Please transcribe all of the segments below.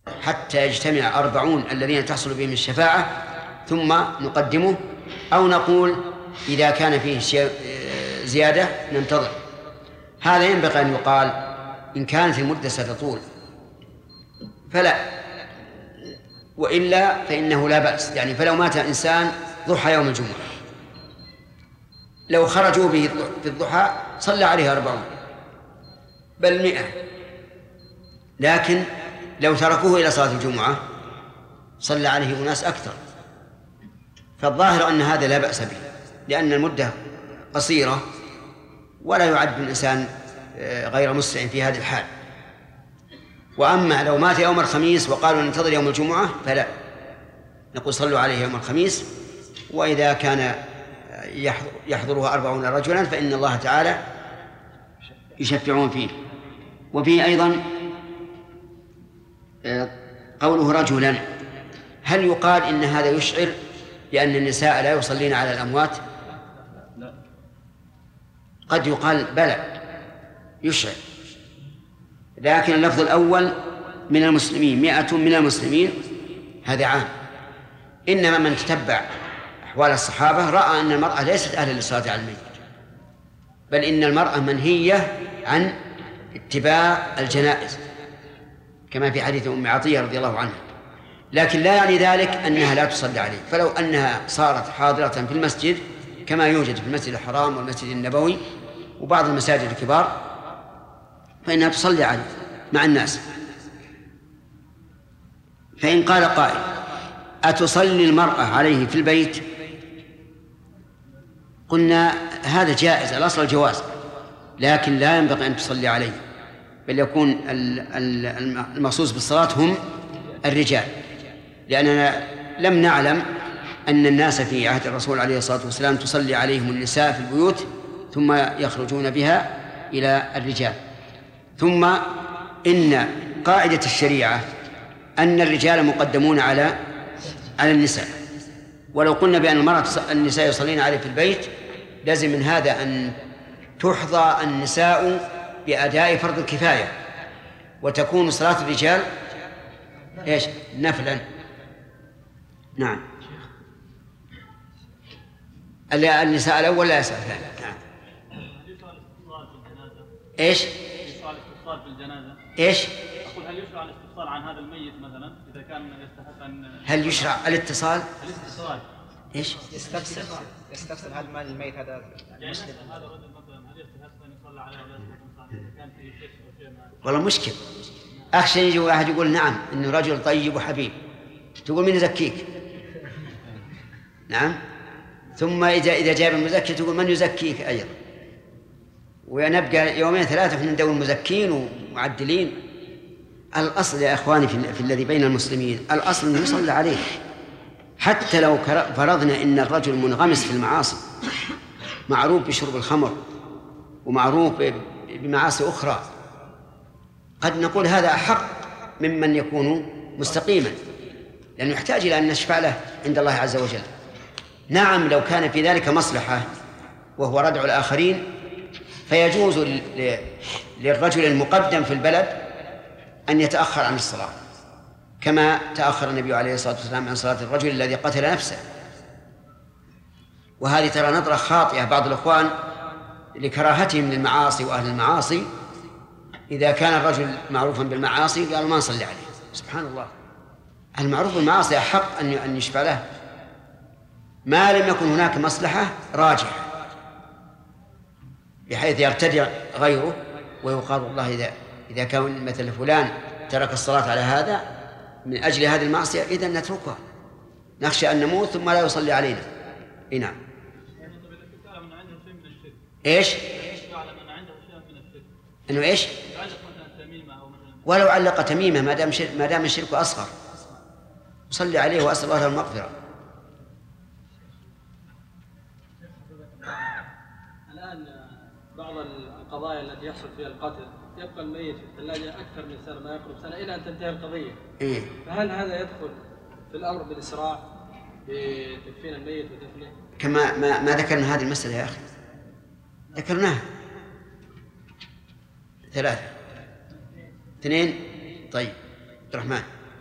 حتى يجتمع 40 الذين تحصل بهم الشفاعة ثم نقدمه، أو نقول إذا كان فيه زيادة ننتظر. هذا ينبغي أن يقال. إن كانت المدة ستطول فلا، وإلا فإنه لا بأس. يعني فلو مات إنسان ضحى يوم الجمعة، لو خرجوا به في الضحى صلى عليه 40 بل 100، لكن لو تركوه إلى صلاة الجمعة صلى عليه أناس أكثر. فالظاهر أن هذا لا بأس به، لأن المدة قصيرة ولا يعد الإنسان غير مسرع في هذه الحال. وأما لو مات يوم الخميس وقالوا ننتظر يوم الجمعة فلا، نقول صلوا عليه يوم الخميس، وإذا كان يحضرها 40 رجلا فإن الله تعالى يشفعون فيه. وفيه أيضا قوله رجلا، هل يقال إن هذا يشعر بأن النساء لا يصلين على الأموات؟ قد يقال بلى يشعر، لكن اللفظ الأول من المسلمين 100 من المسلمين هذا عام. إنما من تتبع أحوال الصحابة رأى أن المرأة ليست أهلا للصلاة على الميت، بل إن المرأة منهية عن اتباع الجنائز كما في حديث أم عطية رضي الله عنها، لكن لا يعني ذلك أنها لا تصلي عليه. فلو أنها صارت حاضرة في المسجد كما يوجد في المسجد الحرام والمسجد النبوي وبعض المساجد الكبار فإنها تصلي عليه مع الناس. فإن قال قائل أتصلي المرأة عليه في البيت؟ قلنا هذا جائز، الأصل الجواز، لكن لا ينبغي أن تصلي عليه، بل يكون المخصوص بالصلاة هم الرجال، لأننا لم نعلم أن الناس في عهد الرسول عليه الصلاة والسلام تصلي عليهم النساء في البيوت ثم يخرجون بها إلى الرجال. ثم إن قاعدة الشريعة أن الرجال مقدمون على النساء، ولو قلنا بأن النساء يصلين عليه في البيت لازم من هذا أن تحظى النساء بأداء فرض الكفاية، وتكون صلاة الرجال إيش؟ نفلا. نعم، النساء الأول لا يسأل ثاني. نعم. إيش؟ الاستفصال في الجنازة. إيش؟ أقول هل يشرع الاستفصال عن هذا الميت مثلا إذا كان يستحق أن هل يشرع الاتصال؟ إيش؟ يستفسر هل مال الميت هذا مسلم؟ هذا رجل مثلا هل يستحق أن يصلى عليه ولا يستحق إذا كان في شيء أو شيء والله مشكل. أخشى يجي واحد يقول نعم إنه رجل طيب وحبيب، تقول من يزكيك؟ نعم. ثم إذا جاب المزكي تقول من يزكيك أيضا، ونبقى يومين ثلاثة في ندور المزكين ومعدلين. الأصل يا إخواني في الذي بين المسلمين الأصل أنه يصلى عليه، حتى لو فرضنا إن الرجل منغمس في المعاصي، معروف بشرب الخمر ومعروف بمعاصي أخرى، قد نقول هذا أحق ممن يكون مستقيما، لأنه يحتاج إلى أن نشفع له عند الله عز وجل. نعم، لو كان في ذلك مصلحة وهو ردع الآخرين فيجوز للرجل المقدم في البلد أن يتأخر عن الصلاة، كما تأخر النبي عليه الصلاة والسلام عن صلاة الرجل الذي قتل نفسه. وهذه ترى نظرة خاطئة بعض الإخوان لكراهتهم للمعاصي وأهل المعاصي، إذا كان الرجل معروفا بالمعاصي قالوا ما نصلي عليه. سبحان الله، المعروف بالمعاصي أحق أن يشفع له ما لم يكن هناك مصلحة راجحة بحيث يرتدع غيره ويقال والله إذا كان مثل فلان ترك الصلاة على هذا من أجل هذه المعصية إذن نتركها، نخشى أن نموت ثم لا يصلي علينا. نعم. إيش؟ إنه إيش؟ ولو علق تميمة ما دام الشرك أصغر صلي عليه وأسأل الله له المغفرة. الآن بعض القضايا التي يحصل فيها القتل يبقى الميت في الثلاجة أكثر من سنة، ما يقرب سنة إلى أن تنتهي القضية. إيه؟ فهل هذا يدخل في الأمر بالإسراع بتدفين الميت ودفنه؟ كما ما ذكرنا هذه المسألة يا أخي، ذكرناها 3 2. طيب عبد الرحمن.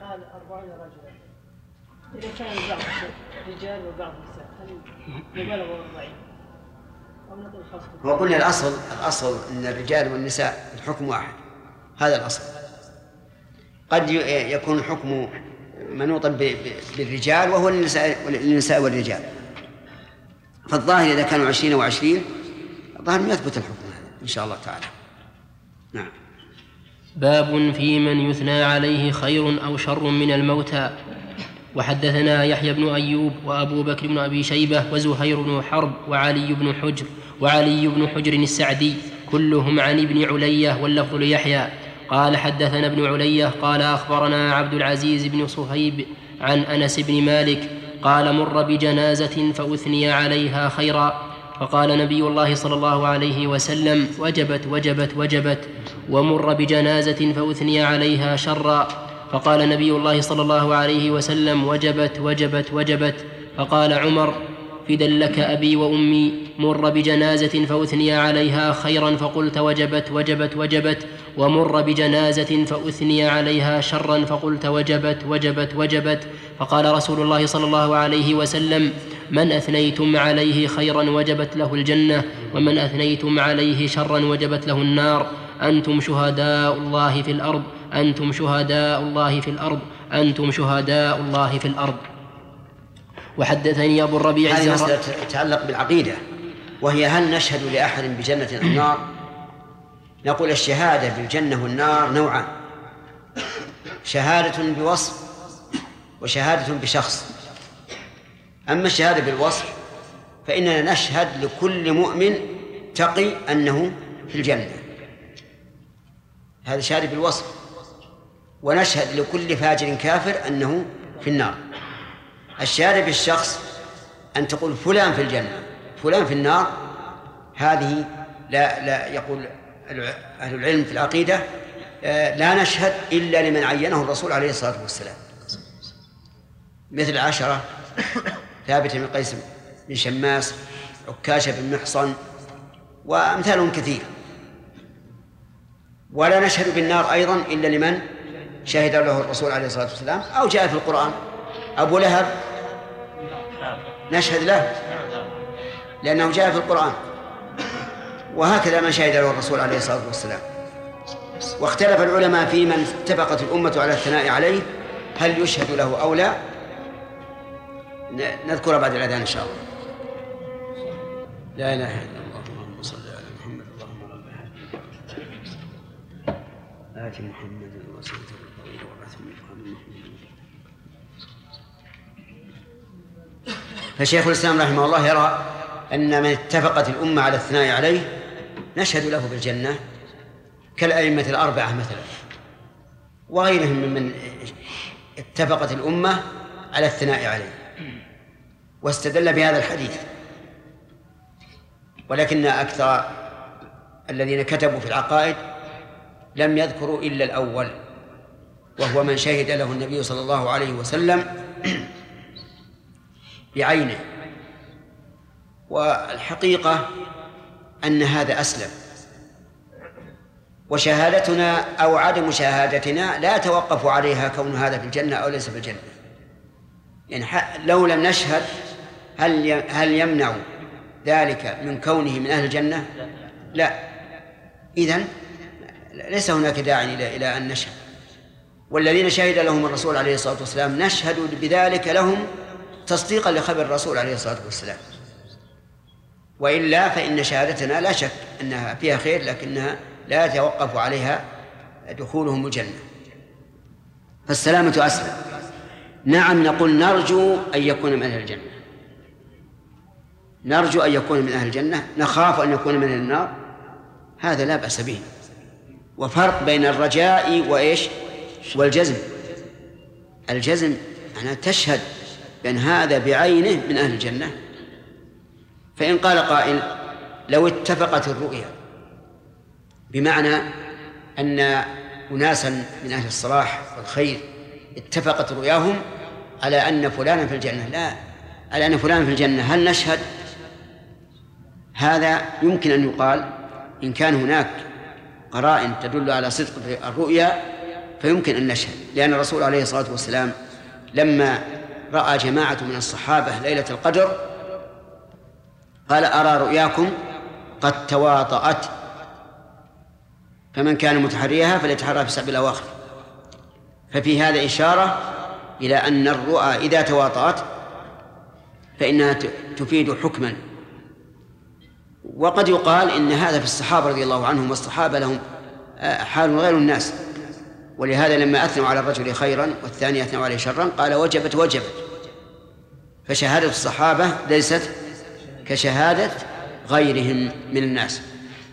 وأنا رجل، إذا كان بعض رجال وبعض نساء هل يبالغ 40 أو نقول 5؟ هو قلنا الأصل أن الرجال والنساء الحكم واحد، هذا الأصل. قد يكون الحكم منوطا بالرجال وهو للنساء والرجال، فالظاهر إذا كانوا 20 و20 الظاهر يثبت الحكم هذا إن شاء الله تعالى. نعم. باب في من يثنى عليه خير أو شر من الموتى. وحدثنا يحيى بن أيوب وأبو بكر بن أبي شيبة وزهير بن حرب وعلي بن حجر السعدي كلهم عن ابن علية واللفظ ليحيى قال حدثنا ابن علية قال أخبرنا عبد العزيز بن صهيب عن أنس بن مالك قال مر بجنازة فأثني عليها خيرا فقال نبي الله صلى الله عليه وسلم وجبت وجبت وجبت، ومر بجنازة فأثني عليها شرا فقال نبي الله صلى الله عليه وسلم وجبت وجبت وجبت، فقال عمر فدا لك أبي وأمي مر بجنازة فأثني عليها خيرا فقلت وجبت وجبت وجبت، ومر بجنازة فأثني عليها شرا فقلت وجبت وجبت وجبت، فقال رسول الله صلى الله عليه وسلم من أثنيتم عليه خيرا وجبت له الجنة ومن أثنيتم عليه شرا وجبت له النار، أنتم شهداء الله في الأرض أنتم شهداء الله في الأرض أنتم شهداء الله في الأرض. وحدثني أبو الربيع هذه مسألة تتعلق بالعقيدة، وهي هل نشهد لأحد بجنة أو نار؟ نقول الشهادة بالجنة والنار نوعان، شهادة بوصف وشهادة بشخص. أما الشهادة بالوصف فإننا نشهد لكل مؤمن تقي أنه في الجنة، هذا شهادة بالوصف، ونشهد لكل فاجر كافر أنه في النار. الشهادة بالشخص أن تقول فلان في الجنة فلان في النار، هذه لا يقول أهل العلم في العقيدة لا نشهد إلا لمن عينه الرسول عليه الصلاة والسلام، مثل 10 ثابت بن قيس بن شماس، عكاشة بن محصن، وأمثالهم كثير. ولا نشهد بالنار أيضا إلا لمن شهد له الرسول عليه الصلاة والسلام أو جاء في القرآن. أبو لهب نشهد له لأنه جاء في القرآن، وهكذا من شهد له الرسول عليه الصلاة والسلام. واختلف العلماء في من اتفقت الأمة على الثناء عليه هل يشهد له أو لا، نذكر بعد الأذان إن شاء الله. لا إله إلا الله اللهم صل على محمد اللهم رب آت محمد الوسيلة والفضيلة وبعثه المقام المحمود. فشيخ الإسلام رحمه الله يرى أن من اتفقت الأمة على الثناء عليه نشهد له بالجنة كالأئمة الأربعة مثلا، وغيرهم ممن اتفقت الأمة على الثناء عليه، واستدل بهذا الحديث. ولكن أكثر الذين كتبوا في العقائد لم يذكروا إلا الأول، وهو من شهد له النبي صلى الله عليه وسلم بعينه. والحقيقة أن هذا أسلم، وشهادتنا أو عدم شهادتنا لا توقف عليها كون هذا في الجنة أو ليس في الجنة. يعني لو لم نشهد هل يمنع ذلك من كونه من أهل الجنة؟ لا. إذن ليس هناك داعي إلى أن نشهد. والذين شهد لهم الرسول عليه الصلاة والسلام نشهد بذلك لهم تصديقا لخبر الرسول عليه الصلاة والسلام، وإلا فإن شهادتنا لا شك أنها فيها خير، لكنها لا يتوقف عليها دخولهم الجنة، فالسلامة أسلم. نعم، نقول نرجو أن يكون من أهل الجنة، نرجو أن يكون من أهل الجنة، نخاف أن يكون من أهل النار، هذا لا بأس به. وفرق بين الرجاء وإيش والجزم. الجزم أنا تشهد بأن هذا بعينه من أهل الجنة. فإن قال قائل لو اتفقت الرؤيا، بمعنى أن أناسا من أهل الصلاح والخير اتفقت رؤياهم على أن فلانا في الجنة، لا، على أن فلانا في الجنة، هل نشهد؟ هذا يمكن أن يقال إن كان هناك قرائن تدل على صدق الرؤيا فيمكن أن نشهد، لأن الرسول عليه الصلاة والسلام لما رأى جماعة من الصحابة ليلة القدر قال: أرى رؤياكم قد تواطأت، فمن كان متحريها فليتحرى في 7 الأواخر. ففي هذا إشارة إلى أن الرؤى إذا تواطأت فإنها تفيد حكما. وقد يقال إن هذا في الصحابة رضي الله عنهم، والصحابة لهم حال غير الناس، ولهذا لما أثنوا على الرجل خيرا والثاني أثنوا عليه شرا قال: وجبت. فشهادة الصحابة ليست كشهادة غيرهم من الناس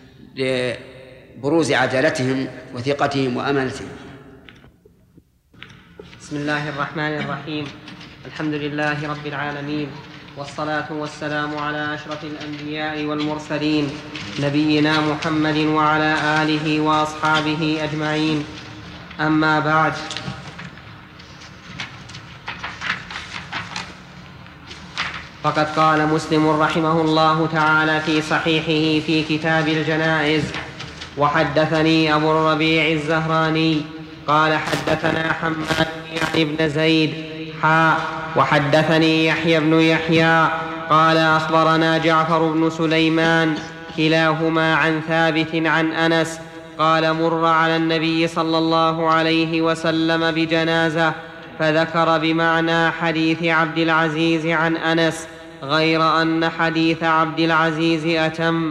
لبروز عدالتهم وثقتهم وأمانتهم. بسم الله الرحمن الرحيم. الحمد لله رب العالمين، والصلاة والسلام على أشرف الأنبياء والمرسلين، نبينا محمد وعلى آله وأصحابه أجمعين. أما بعد، فقد قال مسلم رحمه الله تعالى في صحيحه في كتاب الجنائز: وحدثني أبو الربيع الزهراني قال حدثنا حماد يعني بن زيد وحدثني يحيى بن يحيى قال أخبرنا جعفر بن سليمان كلاهما عن ثابت عن أنس قال: مر على النبي صلى الله عليه وسلم بجنازة، فذكر بمعنى حديث عبد العزيز عن أنس، غير أن حديث عبد العزيز أتم.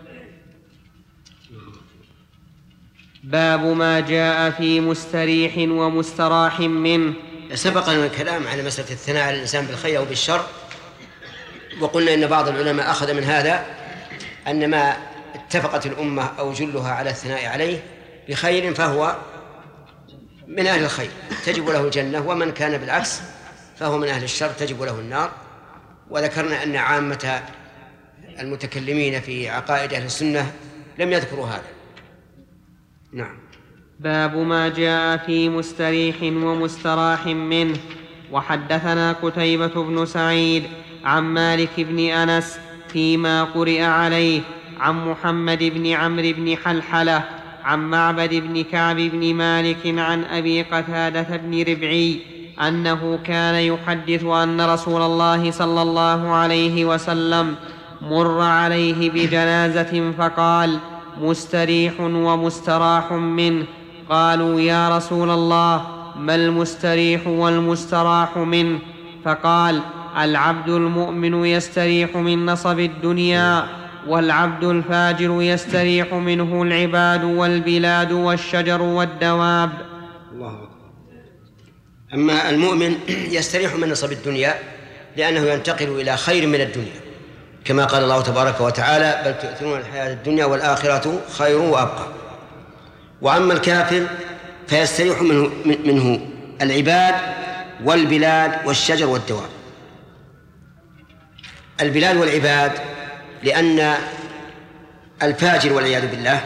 باب ما جاء في مستريح ومستراح منه. سبق لنا الكلام على مسألة الثناء على الإنسان بالخير أو بالشر، وقلنا إن بعض العلماء أخذ من هذا أن ما اتفقت الأمة أو جلها على الثناء عليه بخير فهو من أهل الخير تجب له الجنة، ومن كان بالعكس فهو من أهل الشر تجب له النار. وذكرنا أن عامة المتكلمين في عقائد أهل السنة لم يذكروا هذا. نعم. باب ما جاء في مستريح ومستراح منه. وحدثنا قتيبة بن سعيد عن مالك بن أنس فيما قرئ عليه عن محمد بن عمرو بن حلحلة عن معبد بن كعب بن مالك عن أبي قتادة بن ربعي أنه كان يحدث أن رسول الله صلى الله عليه وسلم مر عليه بجنازة فقال: مستريح ومستراح منه. قالوا: يا رسول الله، ما المستريح والمستراح منه؟ فقال: العبد المؤمن يستريح من نصب الدنيا، والعبد الفاجر يستريح منه العباد والبلاد والشجر والدواب. الله أكبر. أما المؤمن يستريح من نصب الدنيا لأنه ينتقل إلى خير من الدنيا، كما قال الله تبارك وتعالى: بل تؤثرون الحياة الدنيا والآخرة خير وأبقى. وأما الكافر فيستريح منه العباد والبلاد والشجر والدواب. البلاد والعباد لأن الفاجر والعياذ بالله،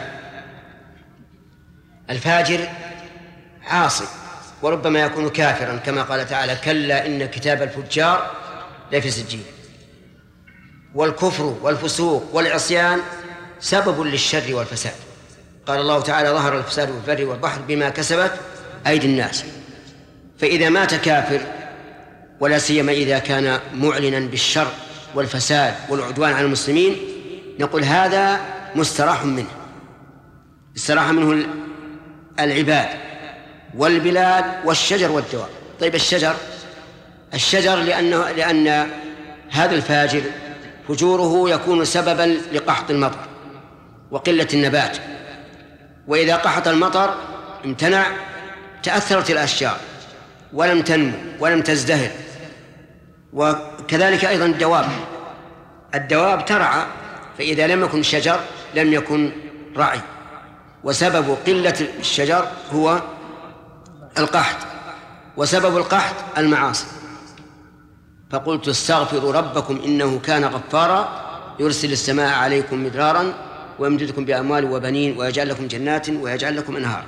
الفاجر عاصي وربما يكون كافرا، كما قال تعالى: كلا إن كتاب الفجار لفي سجين. والكفر والفسوق والعصيان سبب للشر والفساد. قال الله تعالى: ظهر الفساد في البر والبحر بما كسبت أيدي الناس. فإذا مات كافر، ولا سيما إذا كان معلنا بالشر والفساد والعدوان على المسلمين، نقول هذا مستراح منه، استراح منه العباد والبلاد والشجر والدواب. طيب الشجر لأن هذا الفاجر فجوره يكون سببا لقحط المطر وقلة النبات، وإذا قحط المطر امتنع تأثرت الأشجار ولم تنمو ولم تزدهر. وكذلك أيضا الدواب ترعى، فإذا لم يكن شجر لم يكن رعي، وسبب قلة الشجر هو القحط، وسبب القحط المعاصي. فقلت: استغفروا ربكم إنه كان غفارا يرسل السماء عليكم مدرارا ويمددكم بأموال وبنين ويجعل لكم جنات ويجعل لكم أنهارا.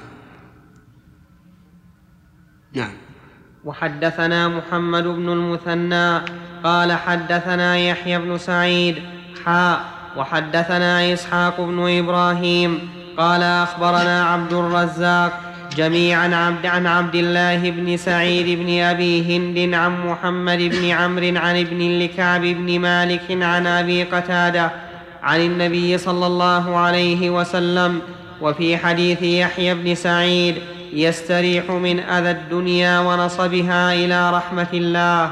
نعم. وحدثنا محمد بن المثنى قال حدثنا يحيى بن سعيد وحدثنا إسحاق بن إبراهيم قال أخبرنا عبد الرزاق جميعا عن عبد الله بن سعيد بن أبي هند عن محمد بن عمرو عن ابن لكعب بن مالك عن أبي قتادة عن النبي صلى الله عليه وسلم. وفي حديث يحيى بن سعيد يستريح من أذى الدنيا ونصبها إلى رحمة الله.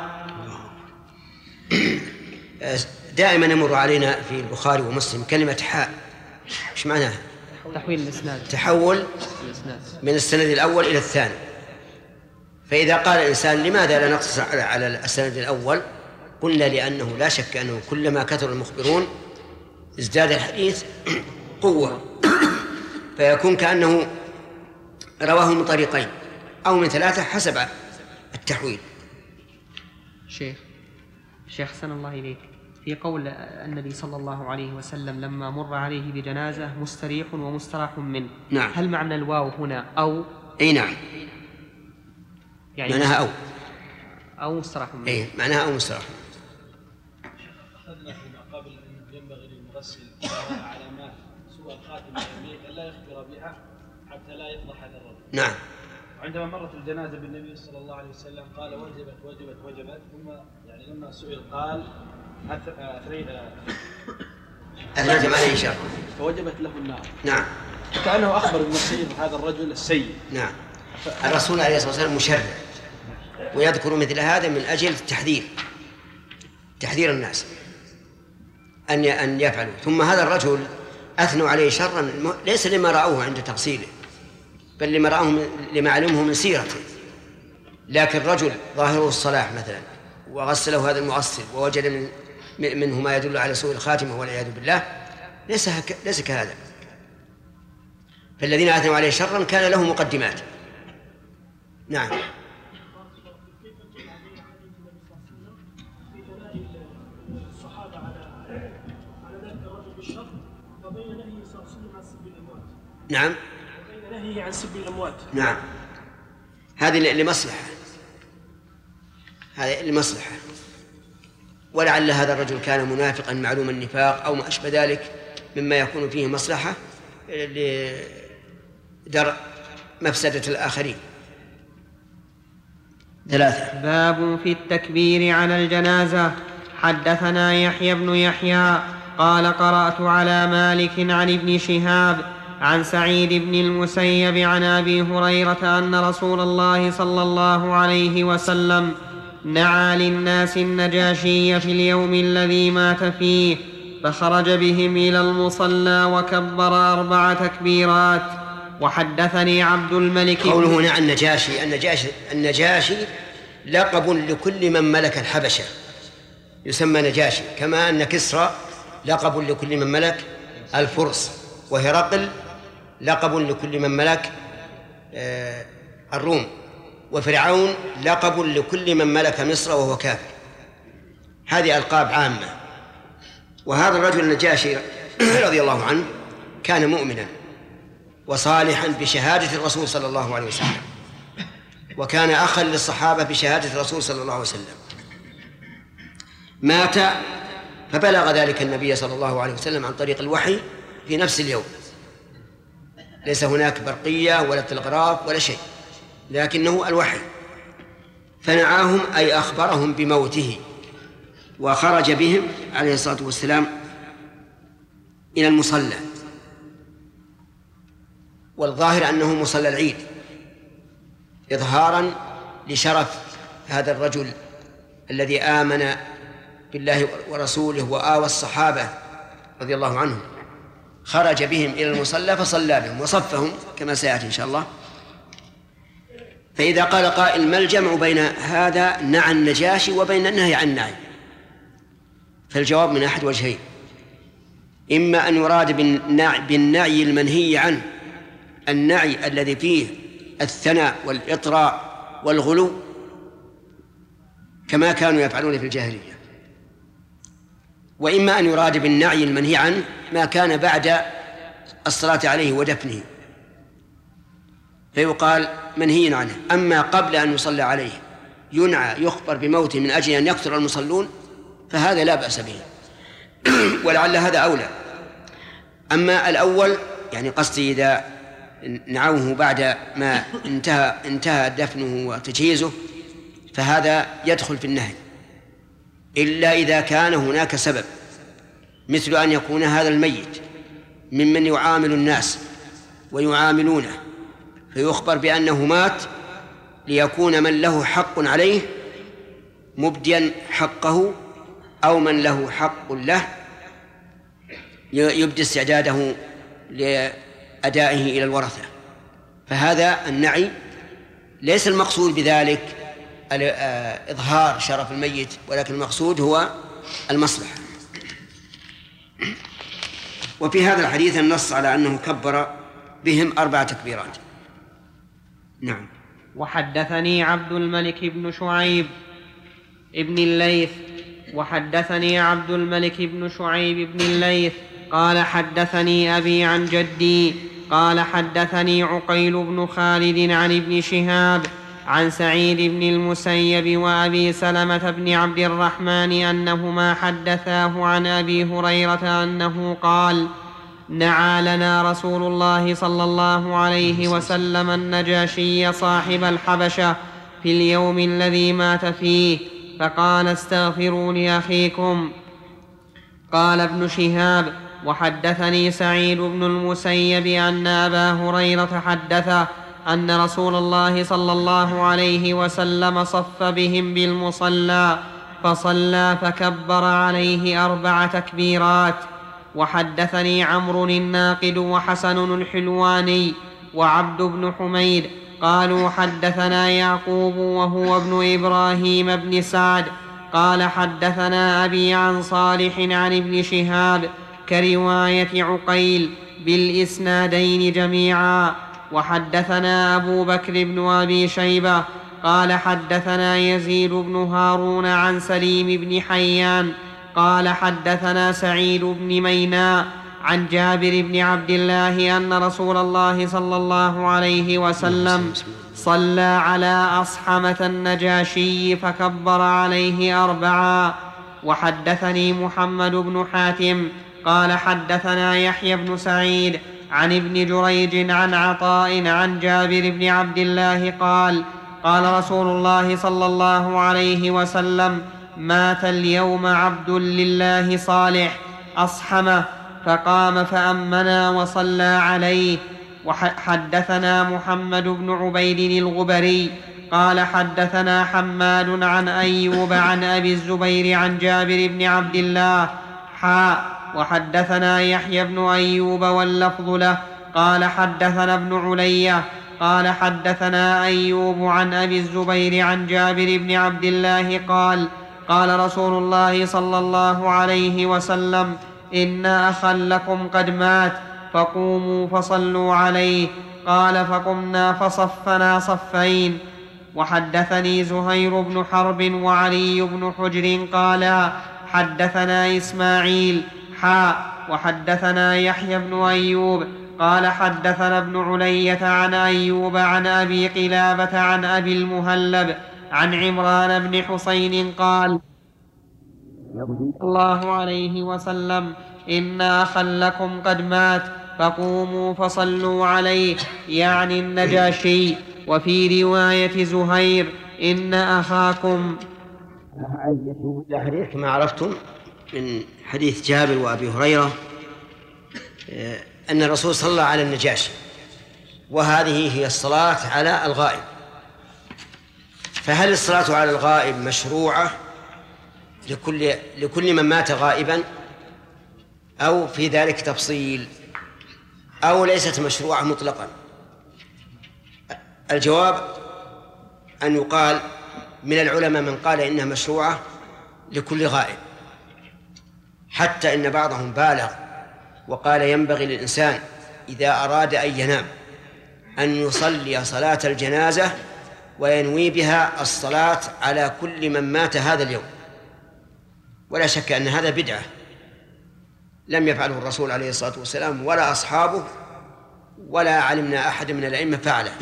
دائما يمر علينا في البخاري ومسلم كلمة حاء، ايش معناها؟ تحويل الإسناد، تحول من السند الأول إلى الثاني. فإذا قال الإنسان لماذا لا نقتصر على السند الأول؟ قلنا لأنه لا شك أنه كلما كثر المخبرون ازداد الحديث قوة، فيكون كأنه رواه من طريقين أو من ثلاثة حسب التحويل. شيخ حسن الله إليك، في قول النبي صلى الله عليه وسلم لما مر عليه بجنازة مستريح ومستراح منه، نعم. هل معنى الواو هنا أو؟ أي نعم، يعني معناها أو مستراح منه. أي معناها أو مستراح. أخذنا فيما قبل أنه ينبغي للمغسل يرى علامات سوء الخاتمة أن لا يخبر بها حتى لا يفضح هذا الرجل. نعم. عندما مرت الجنازة بالنبي صلى الله عليه وسلم قال وجبت، ثم يعني لما سئل قال أثنيتم عليه شر فوجبت له النار. نعم. كأنه أخبر بمصير هذا الرجل السيء. نعم. الرسول عليه الصلاة والسلام مشرع ويذكر مثل هذا من أجل تحذير الناس أن يفعلوا. ثم هذا الرجل أثنوا عليه شرا ليس لما رأوه عند تغسيله، بل لما علمه من سيرته. لكن رجل ظاهره الصلاح مثلا وغسله هذا المغسل ووجد منه ما يدل على سوء الخاتمة والعياذ بالله، ليس كهذا. فالذين أثنوا عليه شرا كان له مقدمات. نعم. نعم. نهي عن سب الأموات. نعم. هذه لمصلحة، ولعل هذا الرجل كان منافقا معلوم النفاق أو ما أشبه ذلك مما يكون فيه مصلحة لدرء مفسدة الآخرين. 3. باب في التكبير على الجنازة. حدثنا يحيى بن يحيى قال قرأت على مالك عن ابن شهاب عن سعيد بن المسيب عن أبي هريرة أن رسول الله صلى الله عليه وسلم نعى للناس النجاشي في اليوم الذي مات فيه، فخرج بهم إلى المصلى وكبر 4 تكبيرات. وحدثني عبد الملك قوله نعى النجاشي لقب لكل من ملك الحبشة، يسمى نجاشي، كما أن كسرى لقب لكل من ملك الفرس، وهرقل لقب لكل من ملك الروم، وفرعون لقب لكل من ملك مصر وهو كافر. هذه ألقاب عامة. وهذا الرجل النجاشي رضي الله عنه كان مؤمنا وصالحا بشهادة الرسول صلى الله عليه وسلم، وكان أخا للصحابة بشهادة الرسول صلى الله عليه وسلم. مات فبلغ ذلك النبي صلى الله عليه وسلم عن طريق الوحي في نفس اليوم، ليس هناك برقية ولا تلغراف ولا شيء، لكنه الوحي. فنعاهم أي أخبرهم بموته، وخرج بهم عليه الصلاة والسلام إلى المصلى، والظاهر أنه مصلى العيد إظهارا لشرف هذا الرجل الذي آمن بالله ورسوله وآوى الصحابة رضي الله عنهم. خرج بهم إلى المصلى فصلى بهم وصفهم كما سيأتي إن شاء الله. فإذا قال قائل ما الجمع بين هذا نعى النجاشي وبين النهي عن النعي؟ فالجواب من أحد وجهين: إما أن يراد بالنعي المنهي عنه النعي الذي فيه الثناء والإطراء والغلو كما كانوا يفعلون في الجاهلية، وإما أن يراد بالنعي المنهي عنه ما كان بعد الصلاة عليه ودفنه، فيقال منهي عنه. أما قبل أن يصلى عليه ينعى يخبر بموته من أجل أن يكثر المصلون فهذا لا بأس به ولعل هذا أولى. أما الأول يعني قصدي إذا نعوه بعد ما انتهى دفنه وتجهيزه فهذا يدخل في النهي، إلا إذا كان هناك سبب، مثل أن يكون هذا الميت ممن يعامل الناس ويعاملونه فيخبر بأنه مات ليكون من له حق عليه مبديا حقه، أو من له حق له يبدي استعداده لأدائه إلى الورثة. فهذا النعي ليس المقصود بذلك إظهار شرف الميت، ولكن المقصود هو المصلحة. وفي هذا الحديث النص على أنه كبر بهم 4 تكبيرات. نعم. وحدثني عبد الملك بن شعيب ابن الليث قال حدثني أبي عن جدي قال حدثني عقيل بن خالد عن ابن شهاب عن سعيد بن المسيب وأبي سلمة بن عبد الرحمن أنهما حدثاه عن أبي هريرة أنه قال: نعى لنا رسول الله صلى الله عليه وسلم النجاشي صاحب الحبشة في اليوم الذي مات فيه، فقال: استغفروا لأخيكم. قال ابن شهاب: وحدثني سعيد بن المسيب أن أبا هريرة حدثه أن رسول الله صلى الله عليه وسلم صف بهم بالمصلى فصلى فكبر عليه 4 تكبيرات. وحدثني عمرو الناقد وحسن الحلواني وعبد بن حميد قالوا حدثنا يعقوب وهو ابن إبراهيم بن سعد قال حدثنا أبي عن صالح عن ابن شهاب كرواية عقيل بالإسنادين جميعا. وحدثنا أبو بكر بن أبي شيبة قال حدثنا يزيد بن هارون عن سليم بن حيان قال حدثنا سعيد بن ميناء عن جابر بن عبد الله أن رسول الله صلى الله عليه وسلم صلى على أصحمة النجاشي فكبر عليه 4. وحدثني محمد بن حاتم قال حدثنا يحيى بن سعيد عن ابن جريج عن عطاء عن جابر بن عبد الله قال: قال رسول الله صلى الله عليه وسلم: مات اليوم عبد لله صالح أصحمه، فقام فأمنا وصلى عليه. وحدثنا محمد بن عبيد الغبري قال حدثنا حماد عن أيوب عن أبي الزبير عن جابر بن عبد الله وحدثنا يحيى بن أيوب واللفظ له قال حدثنا ابن علية قال حدثنا أيوب عن أبي الزبير عن جابر بن عبد الله قال: قال رسول الله صلى الله عليه وسلم: إن أخا لكم قد مات فقوموا فصلوا عليه. قال: فقمنا فصفنا صفين. وحدثني زهير بن حرب وعلي بن حجر قالا حدثنا إسماعيل وحدثنا يحيى بن أيوب قال حدثنا ابن علية عن أيوب عن أبي قلابة عن أبي المهلب عن عمران بن حسين قال: الله عليه وسلم: إن أخا لكم قد مات فقوموا فصلوا عليه، يعني النجاشي. وفي رواية زهير: إن أخاكم. الحديث كما عرفتم من حديث جابر وأبي هريرة أن الرسول صلى على النجاشي، وهذه هي الصلاة على الغائب. فهل الصلاة على الغائب مشروعة لكل من مات غائبا، أو في ذلك تفصيل، أو ليست مشروعة مطلقا؟ الجواب أن يقال من العلماء من قال إنها مشروعة لكل غائب، حتى إن بعضهم بالغ وقال ينبغي للإنسان إذا أراد أن ينام أن يصلي صلاة الجنازة وينوي بها الصلاة على كل من مات هذا اليوم. ولا شك أن هذا بدعة لم يفعله الرسول عليه الصلاة والسلام ولا أصحابه، ولا علمنا أحد من الأئمة فعله.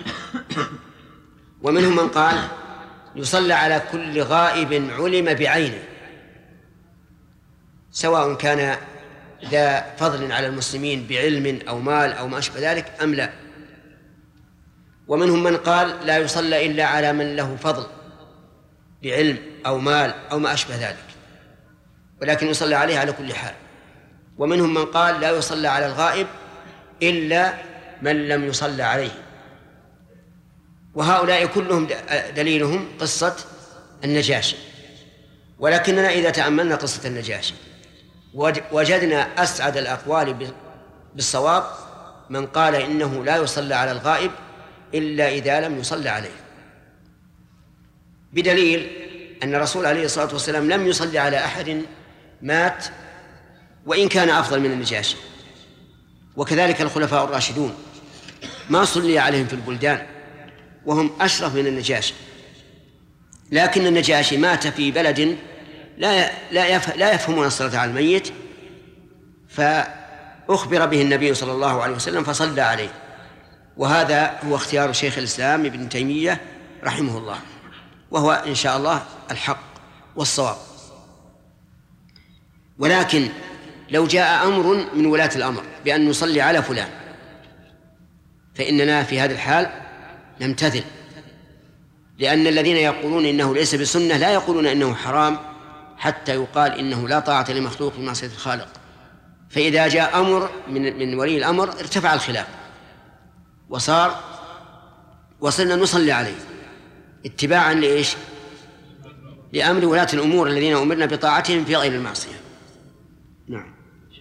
ومنهم من قال يصلى على كل غائب علم بعينه، سواء كان ذا فضل على المسلمين بعلم أو مال أو ما أشبه ذلك أم لا. ومنهم من قال لا يصلى إلا على من له فضل بعلم أو مال أو ما أشبه ذلك، ولكن يصلى عليه على كل حال. ومنهم من قال لا يصلى على الغائب إلا من لم يصلى عليه. وهؤلاء كلهم دليلهم قصة النجاشي. ولكننا إذا تأملنا قصة النجاشي وجدنا أسعد الأقوال بالصواب من قال إنه لا يصلى على الغائب إلا إذا لم يصلى عليه، بدليل أن الرسول عليه الصلاة والسلام لم يصلي على أحد مات وإن كان أفضل من النجاشي، وكذلك الخلفاء الراشدون ما صلي عليهم في البلدان وهم أشرف من النجاشي، لكن النجاشي مات في بلد لا يفهمون الصلاة على الميت، فأخبر به النبي صلى الله عليه وسلم فصلى عليه. وهذا هو اختيار شيخ الإسلام ابن تيمية رحمه الله، وهو إن شاء الله الحق والصواب. ولكن لو جاء أمر من ولاة الأمر بأن نصلي على فلان فإننا في هذا الحال نمتثل، لأن الذين يقولون إنه ليس بسنة لا يقولون إنه حرام حتى يقال إنه لا طاعة لمخلوق في معصية الخالق. فإذا جاء أمر من ولي الأمر ارتفع الخلاف وصلنا نصلي عليه اتباعا لإيش؟ لأمر ولاة الأمور الذين أمرنا بطاعتهم في غير المعصية. نعم.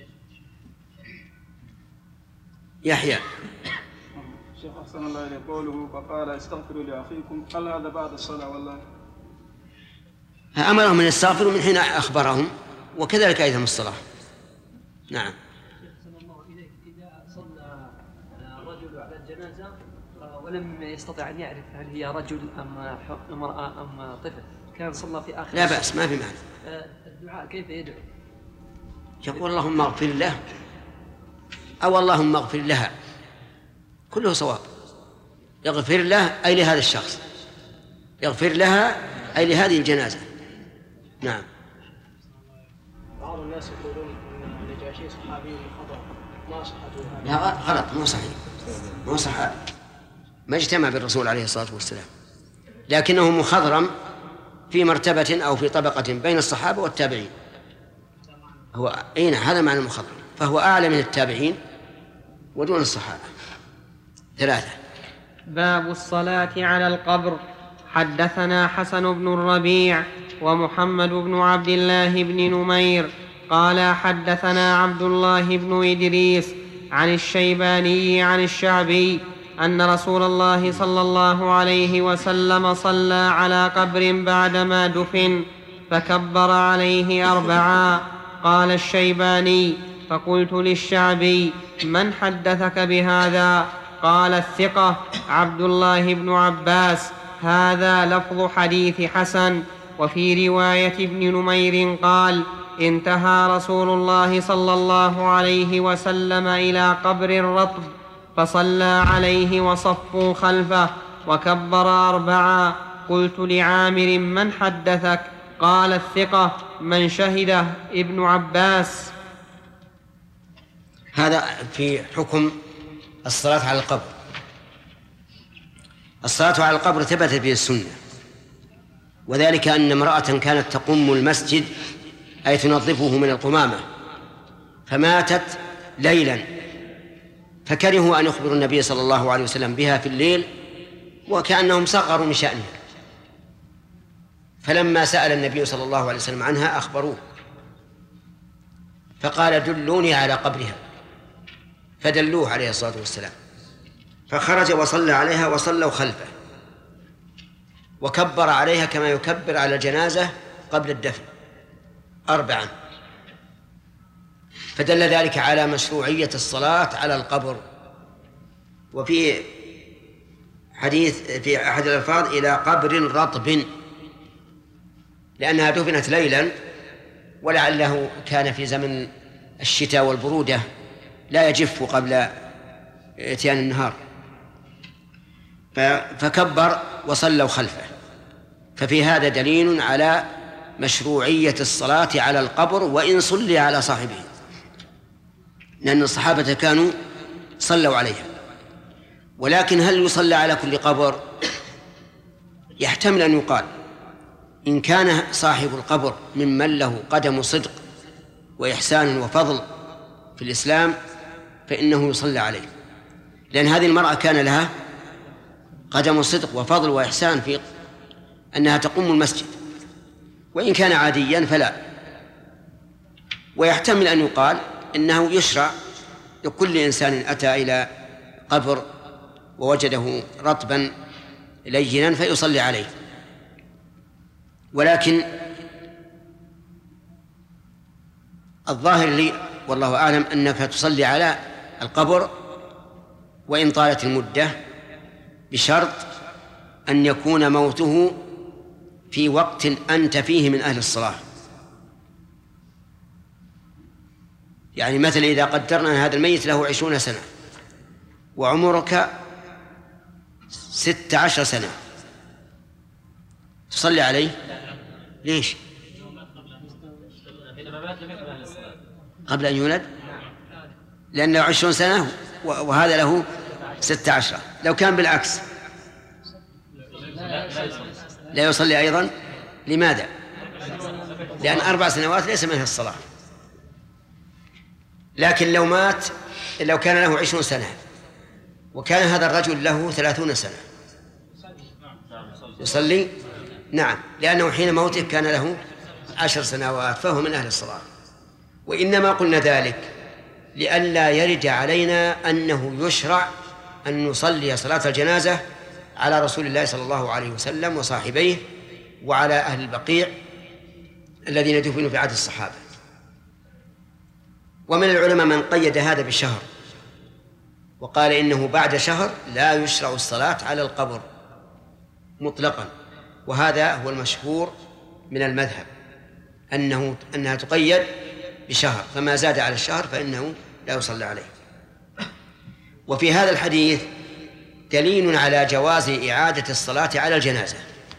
يحيى. شيخ أحسن الله إليه قوله فقال استغفروا لأخيكم، هل هذا بعد الصلاة ولا؟ أمرهم أن يستغفروا من حين أخبرهم، وكذلك أيضا الصلاة. نعم. إذا صلى رجل على الجنازة ولم يستطع أن يعرف هل هي رجل أم امرأة أم طفل، كان صلى في آخر لا بأس، ما في معنى. الدعاء كيف يدعو؟ يقول اللهم اغفر له أو اللهم اغفر لها، كله صواب. يغفر له أي لهذا الشخص، يغفر لها أي لهذه الجنازة. نعم. بعض الناس يقولون أن النجاشي صحابي خطأ، ما صحته هذا؟ لا غلط، مو صحيح، مو صحابي، ما اجتمع بالرسول عليه الصلاة والسلام، لكنه مخضرم في مرتبة أو في طبقة بين الصحابة والتابعين. هو أين هذا معنى المخضرم، فهو أعلى من التابعين ودون الصحابة. 3. باب الصلاة على القبر. حدثنا حسن بن الربيع ومحمد بن عبد الله بن نمير قال حدثنا عبد الله بن إدريس عن الشيباني عن الشعبي أن رسول الله صلى الله عليه وسلم صلى على قبر بعدما دفن فكبر عليه 4. قال الشيباني فقلت للشعبي من حدثك بهذا؟ قال الثقة عبد الله بن عباس. هذا لفظ حديث حسن. وفي رواية ابن نمير قال انتهى رسول الله صلى الله عليه وسلم إلى قبر رطب فصلى عليه وصفوا خلفه وكبر 4. قلت لعامر من حدثك؟ قال الثقة من شهده ابن عباس. هذا في حكم الصلاة على القبر. الصلاة على القبر ثبتت به السنة، وذلك أن امرأة كانت تقم المسجد أي تنظفه من القمامة فماتت ليلا، فكرهوا أن يخبروا النبي صلى الله عليه وسلم بها في الليل وكأنهم صغروا من شأنها، فلما سأل النبي صلى الله عليه وسلم عنها أخبروه فقال دلوني على قبرها، فدلوه عليه الصلاة والسلام، فخرج وصلى عليها وصلوا خلفه وكبر عليها كما يكبر على الجنازة قبل الدفن 4. فدل ذلك على مشروعية الصلاة على القبر. وفي حديث في أحد الألفاظ إلى قبر رطب، لأنها دفنت ليلا ولعله كان في زمن الشتاء والبرودة لا يجف قبل اتيان النهار، فكبر وصلوا خلفه. ففي هذا دليل على مشروعية الصلاة على القبر وإن صلي على صاحبه، لأن الصحابة كانوا صلوا عليها. ولكن هل يصلى على كل قبر؟ يحتمل أن يقال إن كان صاحب القبر ممن له قدم صدق وإحسان وفضل في الإسلام فإنه يصلى عليه، لأن هذه المرأة كان لها قدم صدق وفضل وإحسان في أنها تقوم المسجد، وإن كان عاديا فلا. ويحتمل أن يقال إنه يشرع لكل إنسان أتى إلى قبر ووجده رطبا لينا فيصلي عليه. ولكن الظاهر لي والله أعلم أنك تصلي على القبر وإن طالت المدة، بشرط أن يكون موته في وقت أنت فيه من أهل الصلاة. يعني مثلا إذا قدرنا أن هذا الميت له 20 سنة وعمرك 16 سنة، تصلي عليه؟ ليش؟ قبل أن يولد؟ لأنه 20 سنة وهذا له 16. لو كان بالعكس لا يصلي أيضا. لماذا؟ لأن 4 سنوات ليس منها الصلاة. لكن لو مات، لو كان له 20 سنة وكان هذا الرجل له 30 سنة يصلي؟ نعم، لأنه حين موته كان له 10 سنوات فهو من أهل الصلاة. وإنما قلنا ذلك لئلا يرد علينا أنه يشرع أن نصلي صلاة الجنازة على رسول الله صلى الله عليه وسلم وصاحبيه وعلى أهل البقيع الذين دفنوا في عهد الصحابة. ومن العلماء من قيد هذا بشهر وقال إنه بعد شهر لا يشرع الصلاة على القبر مطلقا، وهذا هو المشهور من المذهب أنها تقيد بشهر، فما زاد على الشهر فإنه لا يصلى عليه. وفي هذا الحديث دليل على جواز إعادة الصلاة على الجنازة،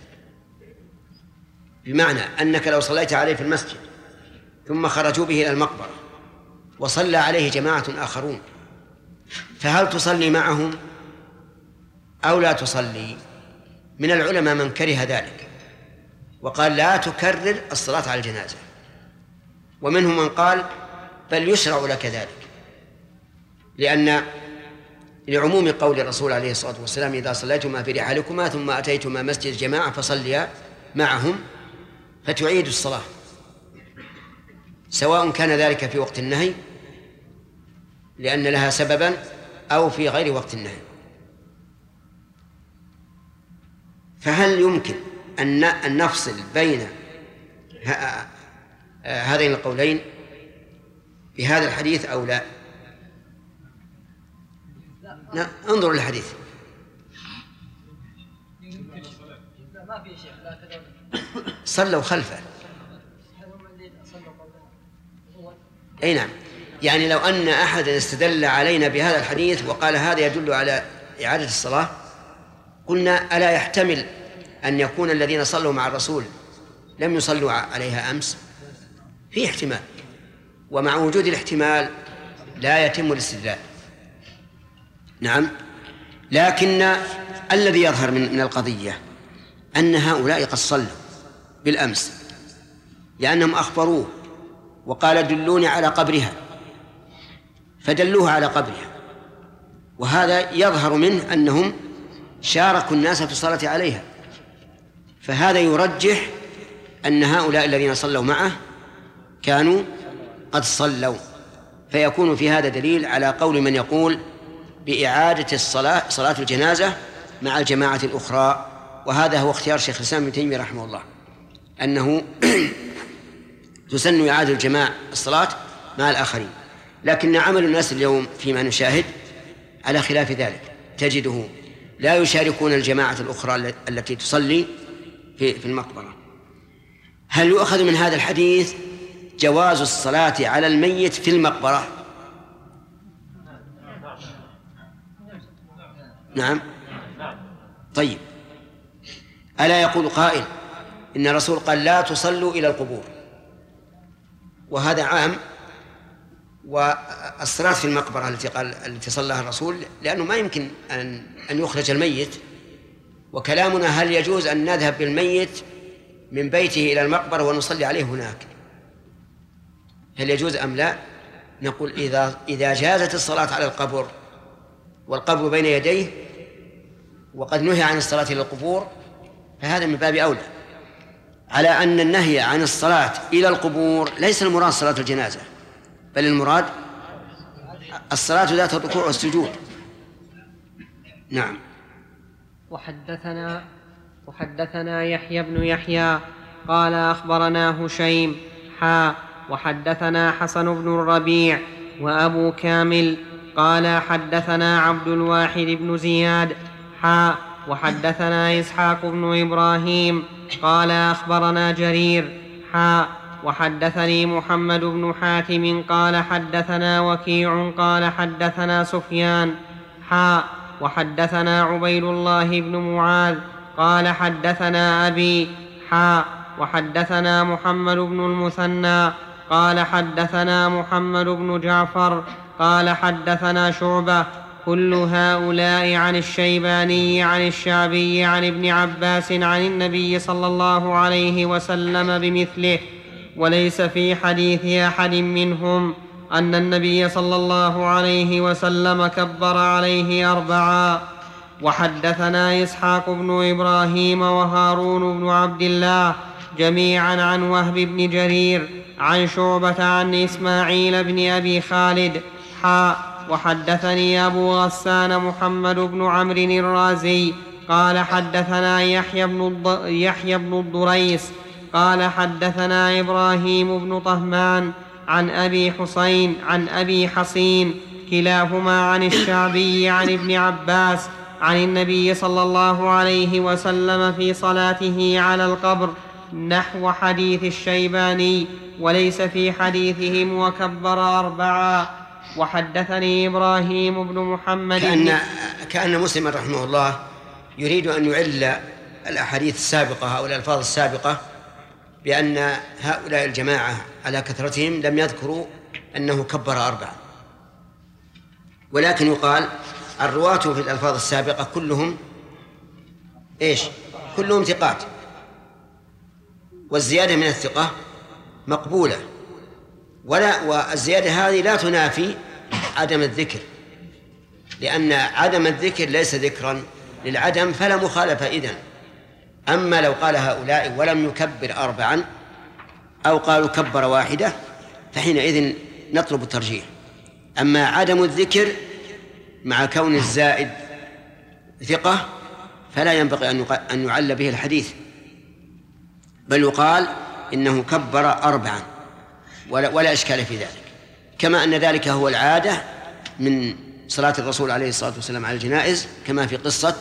بمعنى أنك لو صليت عليه في المسجد ثم خرجوا به إلى المقبرة وصلى عليه جماعة آخرون، فهل تصلي معهم أو لا تصلي؟ من العلماء من كره ذلك وقال لا تكرر الصلاة على الجنازة، ومنهم من قال بل يشرع لك ذلك، لأن لعموم قول الرسول عليه الصلاة والسلام إذا صليتما في رحالكما ثم أتيتما مسجد الجماعة فصليا معهم فتعيد الصلاة، سواء كان ذلك في وقت النهي لأن لها سببا أو في غير وقت النهي. فهل يمكن أن نفصل بين هذين القولين بهذا الحديث أو لا؟ انظروا للحديث. صلوا خلفه. أي نعم، يعني لو أن أحدا استدل علينا بهذا الحديث وقال هذا يدل على إعادة الصلاة، قلنا ألا يحتمل أن يكون الذين صلوا مع الرسول لم يصلوا عليها أمس؟ في احتمال، ومع وجود الاحتمال لا يتم الاستدلال. نعم، لكن الذي يظهر من القضية أن هؤلاء قد صلوا بالأمس، لأنهم أخبروه وقال دلوني على قبرها فدلوه على قبرها، وهذا يظهر منه أنهم شاركوا الناس في الصلاة عليها، فهذا يرجح أن هؤلاء الذين صلوا معه كانوا قد صلوا، فيكون في هذا دليل على قول من يقول بإعادة الصلاة صلاة الجنازة مع الجماعة الأخرى. وهذا هو اختيار شيخ الإسلام ابن تيمية رحمه الله، أنه تسن إعادة الجماعة الصلاة مع الآخرين. لكن عمل الناس اليوم فيما نشاهد على خلاف ذلك، تجده لا يشاركون الجماعة الأخرى التي تصلي في المقبرة. هل يؤخذ من هذا الحديث جواز الصلاة على الميت في المقبرة؟ نعم. طيب، ألا يقول قائل إن الرسول قال لا تصلوا إلى القبور، وهذا عام والصلاة في المقبرة التي صلىها الرسول، لأنه ما يمكن أن يخرج الميت، وكلامنا هل يجوز أن نذهب بالميت من بيته إلى المقبرة ونصلي عليه هناك، هل يجوز أم لا؟ نقول إذا جازت الصلاة على القبر والقبر بين يديه وقد نهي عن الصلاة إلى القبور فهذا من باب أولى، على أن النهي عن الصلاة إلى القبور ليس المراد صلاة الجنازة، بل المراد الصلاة ذات الركوع والسجود. نعم. وحدثنا يحيى بن يحيى قال أخبرنا هشيم وحدثنا حسن بن الربيع وأبو كامل قال حدثنا عبد الواحد بن زياد وحدثنا إسحاق بن إبراهيم قال أخبرنا جرير وحدثني محمد بن حاتم قال حدثنا وكيع قال حدثنا سفيان وحدثنا عبيد الله بن معاذ قال حدثنا أبي وحدثنا محمد بن المثنى قال حدثنا محمد بن جعفر قال حدثنا شعبة كل هؤلاء عن الشيباني عن الشعبي عن ابن عباس عن النبي صلى الله عليه وسلم بمثله، وليس في حديث أحد منهم أن النبي صلى الله عليه وسلم كبر عليه 4. وحدثنا إسحاق بن إبراهيم وهارون بن عبد الله جميعا عن وهب بن جرير عن شعبة عن إسماعيل بن أبي خالد وحدثني أبو غسان محمد بن عمرو الرازي قال حدثنا يحيى بن الضريس قال حدثنا إبراهيم بن طهمان عن أبي حصين كلاهما عن الشعبي عن ابن عباس عن النبي صلى الله عليه وسلم في صلاته على القبر نحو حديث الشيباني، وليس في حديثهم وكبر 4. وحدثني إبراهيم بن محمد كأن مسلم رحمه الله يريد أن يعل الأحاديث السابقة أو الألفاظ السابقة بأن هؤلاء الجماعة على كثرتهم لم يذكروا أنه كبر 4، ولكن يقال الرواة في الألفاظ السابقة كلهم كلهم ثقات، والزيادة من الثقة مقبولة، والزيادة هذه لا تنافي عدم الذكر، لأن عدم الذكر ليس ذكرا للعدم فلا مخالفة إذن. أما لو قال هؤلاء ولم يكبر 4 أو قالوا كبر 1 فحينئذ نطلب الترجيح. أما عدم الذكر مع كون الزائد ثقة فلا ينبغي أن يعل به الحديث، بل يقال إنه كبر 4 ولا إشكال في ذلك، كما أن ذلك هو العادة من صلاة الرسول عليه الصلاة والسلام على الجنائز، كما في قصة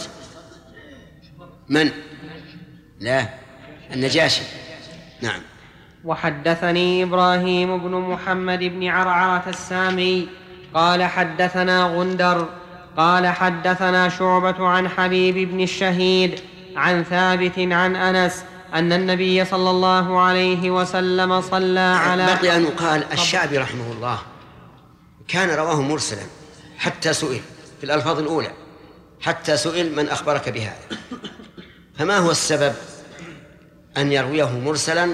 النجاشي. نعم. وحدثني إبراهيم بن محمد بن عرعرة السامي قال حدثنا غندر قال حدثنا شعبة عن حبيب بن الشهيد عن ثابت عن أنس أن النبي صلى الله عليه وسلم صلى على بقي أن يقال الشعبي رحمه الله كان رواه مرسلا حتى سئل في الألفاظ الأولى، حتى سئل من أخبرك بهذا، فما هو السبب أن يرويه مرسلا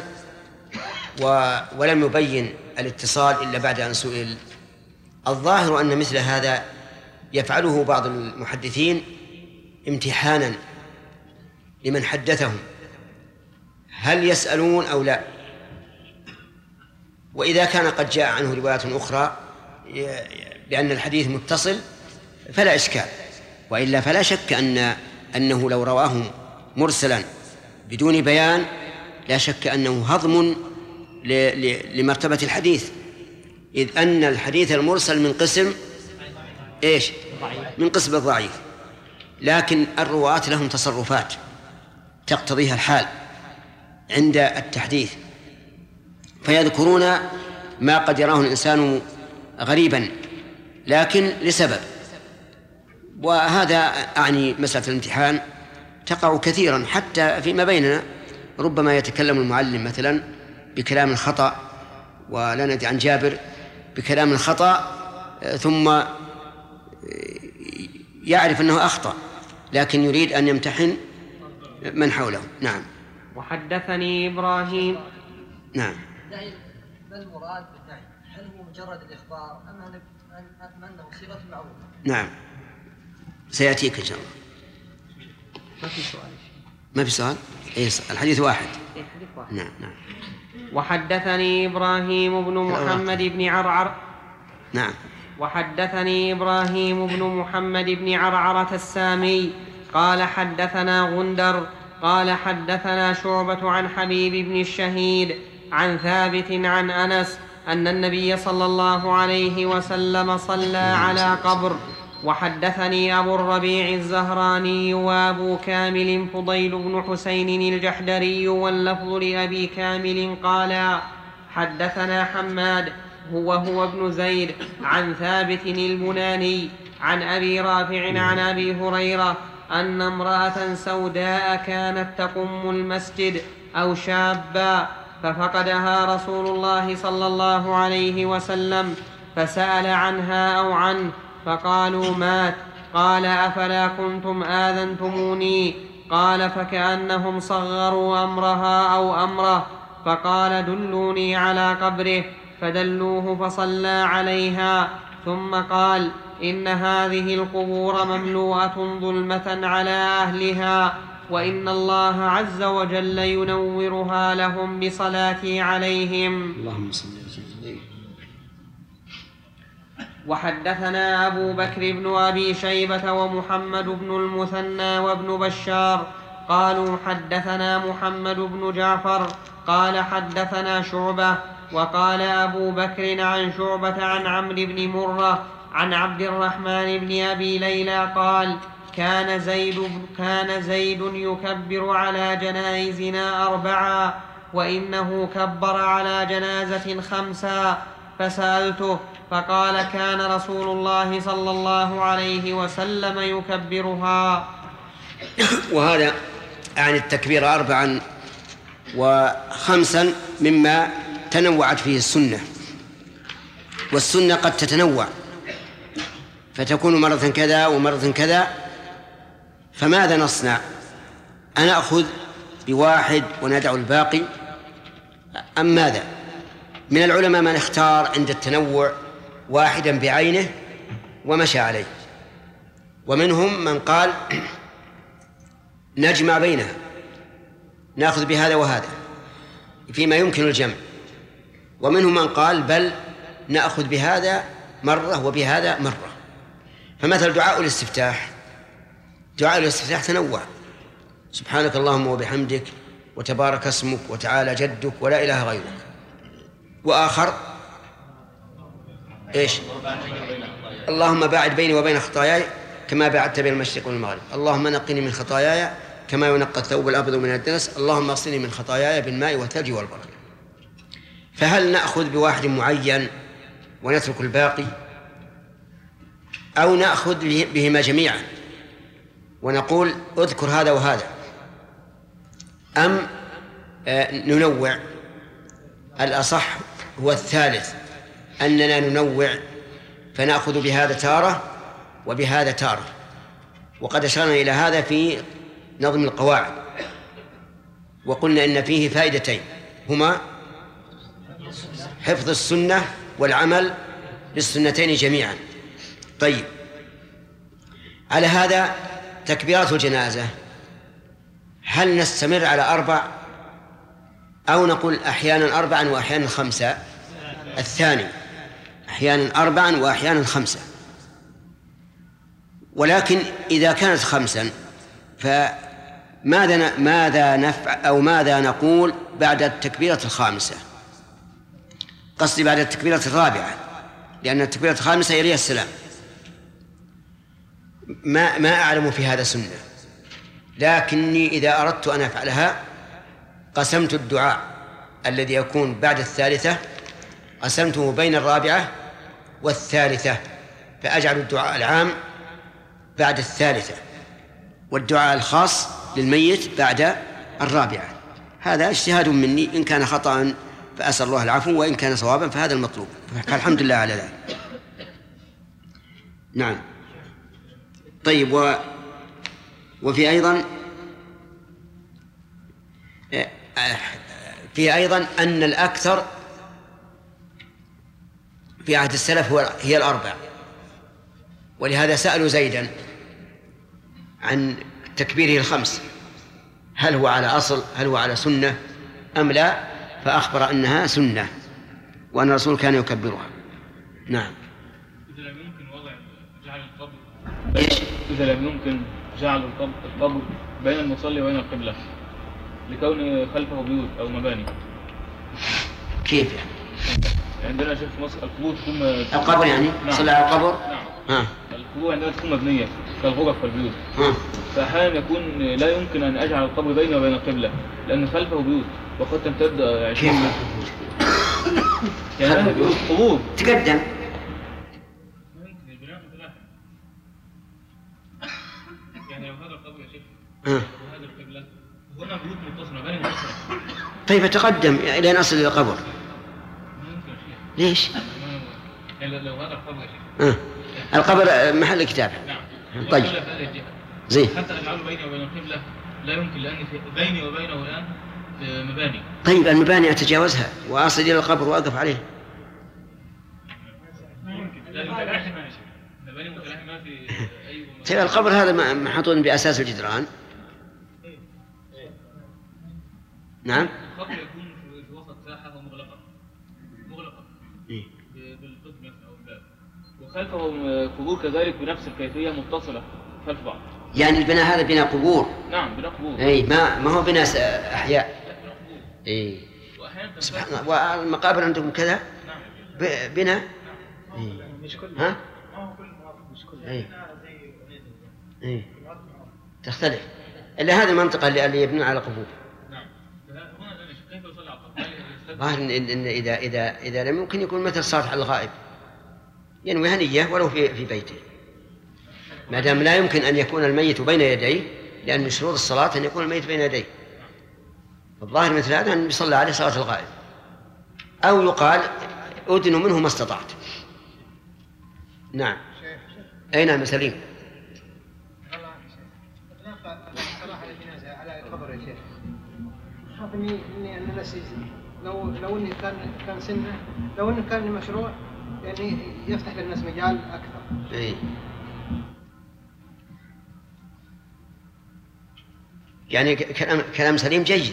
ولم يبين الاتصال إلا بعد أن سئل؟ الظاهر أن مثل هذا يفعله بعض المحدثين امتحانا لمن حدثهم، هل يسألون أو لا؟ وإذا كان قد جاء عنه روايات أخرى بأن الحديث متصل فلا إشكال، وإلا فلا شك أنه لو رواه مرسلا بدون بيان لا شك أنه هضم لمرتبة الحديث، إذ أن الحديث المرسل من قسم من قسم الضعيف، لكن الرواة لهم تصرفات تقتضيها الحال عند التحديث، فيذكرون ما قد يراه الإنسان غريبا لكن لسبب. وهذا أعني مسألة الامتحان تقع كثيرا حتى فيما بيننا، ربما يتكلم المعلم مثلا بكلام خطأ، ولا ندري عن جابر بكلام خطأ ثم يعرف أنه أخطأ لكن يريد أن يمتحن من حوله. نعم. وحدثني إبراهيم. نعم. ما المراد بالنهي؟ هل هو مجرد الإخبار أم أنه صيغة معروفة؟ نعم سيأتيك إن شاء الله. ما في سؤال؟ الحديث واحد. نعم. وحدثني إبراهيم بن محمد بن عرعر. نعم. وحدثني إبراهيم بن محمد بن عرعرة السامي قال حدثنا غندر قال حدثنا شعبة عن حبيب بن الشهيد عن ثابت عن أنس أن النبي صلى الله عليه وسلم صلى على قبر. وحدثني أبو الربيع الزهراني وأبو كامل فضيل بن حسين الجحدري واللفظ لأبي كامل قال حدثنا حماد هو ابن زيد عن ثابت البناني عن أبي رافع عن أبي هريرة أن امرأة سوداء كانت تقم المسجد أو شابا ففقدها رسول الله صلى الله عليه وسلم فسأل عنها أو عنه فقالوا مات. قال أفلا كنتم آذنتموني؟ قال فكأنهم صغروا أمرها أو أمره فقال دلوني على قبره فدلوه فصلى عليها ثم قال إن هذه القبور مملوءة ظلمة على أهلها وإن الله عز وجل ينورها لهم بصلاتي عليهم. اللهم صل وسلم. وحدثنا أبو بكر بن أبي شيبة ومحمد بن المثنى وابن بشار قالوا حدثنا محمد بن جعفر قال حدثنا شعبة وقال أبو بكر عن شعبة عن عمرو بن مرة عن عبد الرحمن بن أبي ليلى قال كان زيد يكبر على جنائزنا 4 وإنه كبر على جنازة 5 فسألته فقال كان رسول الله صلى الله عليه وسلم يكبرها. وهذا عن التكبير 4 و5 مما تنوعت فيه السنة، والسنة قد تتنوع فتكون مرة كذا ومرة كذا، فماذا نصنع؟ أنأخذ بواحد وندع الباقي أم ماذا؟ من العلماء من اختار عند التنوع واحدا بعينه ومشى عليه، ومنهم من قال نجمع بينها، نأخذ بهذا وهذا فيما يمكن الجمع، ومنهم من قال بل نأخذ بهذا مرة وبهذا مرة. فمثل دعاء الاستفتاح، دعاء الاستفتاح تنوع، سبحانك اللهم وبحمدك وتبارك اسمك وتعالى جدك ولا إله غيرك. وآخر إيش؟ اللهم باعد بيني وبين خطاياي كما باعدت بين المشرق والمغرب، اللهم نقني من خطاياي كما ينقى الثوب الأبيض من الدنس، اللهم اغسلني من خطاياي بالماء والثلج والبرد. فهل نأخذ بواحد معين ونترك الباقي، أو نأخذ بهما جميعا ونقول اذكر هذا وهذا، أم ننوع؟ الأصح هو الثالث، أننا ننوع فنأخذ بهذا تارة وبهذا تارة، وقد أشرنا إلى هذا في نظم القواعد وقلنا إن فيه فائدتين هما حفظ السنة والعمل بالسنتين جميعا. طيب، على هذا تكبيرات الجنازة هل نستمر على 4 أو نقول أحيانا 4 وأحيانا 5؟ الثاني، أحيانا 4 وأحيانا 5. ولكن إذا كانت 5 فماذا نفعل أو ماذا نقول بعد التكبيرة 5؟ قصدي بعد التكبيرة 4، لأن التكبيرة 5 يليها السلام. ما أعلم في هذا سنة، لكني إذا أردت أن أفعلها قسمت الدعاء الذي يكون بعد 3 قسمته بين 4 و3، فأجعل الدعاء العام بعد 3 والدعاء الخاص للميت بعد 4. هذا اجتهاد مني، إن كان خطأ فأسأل الله العفو، وإن كان صوابا فهذا المطلوب، فالحمد لله على ذلك. نعم. طيب، وفي أيضا أن الأكثر في عهد السلف هي الأربع، ولهذا سألوا زيدا عن تكبيره الخمس هل هو على أصل، هل هو على سنة أم لا، فأخبر أنها سنة وأن الرسول كان يكبرها. نعم. إذا لم يمكن جعل القبر إيش؟ إذا لم يمكن جعل القبر بين المصلي وبين القبلة لكون خلفه بيوت أو مباني. كيف يعني؟ عندنا شيخ في مصر القبور تكون القبر يعني؟ نعم. صلى على القبر؟ نعم. القبور عندنا تكون مبنية كالغرف والبيوت. فأحيانا يكون لا يمكن أن أجعل القبر بيني وبين القبلة لأن خلفه بيوت وقد تمتد 20 متر. يعني هذا بيوت قبور تقدم. يعني لو هذا القبر يا شيخ وهذا القبلة هنا بيوت متصلة مباني متصلة. طيب تقدم إلى نصل إلى القبر. ليش؟ يعني لو هذا القبر يا شيخ القبر محل كتابه. نعم. طيب زين. حتى أجعله بيني وبين القبلة لا يمكن، لأن بيني وبينه الآن مباني. طيب المباني أتجاوزها وأصل إلى القبر وأقف عليه. طيب القبر هذا محطوط بأساس الجدران. نعم. القبر يكون في وسط ساحة ومغلقة بالقسم أو الباب، وخلفه قبور كذلك بنفس الكيفية متصلة خلف بعض. يعني البناء هذا بناء قبور. نعم بناء قبور. اي ما هو بناء احياء. اي سبحان الله. والمقابر عندكم كذا؟ نعم. بناء. مش كل ها؟ ما هو كل مش كل اي تختلف الا هذه المنطقة اللي يبنون على قبور. نعم. هنا كيف يصلي على القبر؟ ظاهر إن إذا لم يمكن يكون مثل صالح الغائب ينوي هنية ولو في بيته، ما دام لا يمكن أن يكون الميت بين يديه، لأن من شروط الصلاة أن يكون الميت بين يديه. الظاهر مثل هذا أن يصلى عليه صلاة الغائب، أو يقال أدنوا منه ما استطعت. نعم. أي نعم سليم. إني أنا نسيت لو إني كان سنة، لو إنه كان مشروع يعني يفتح للناس مجال أكثر. إيه. يعني كلام سليم جيد،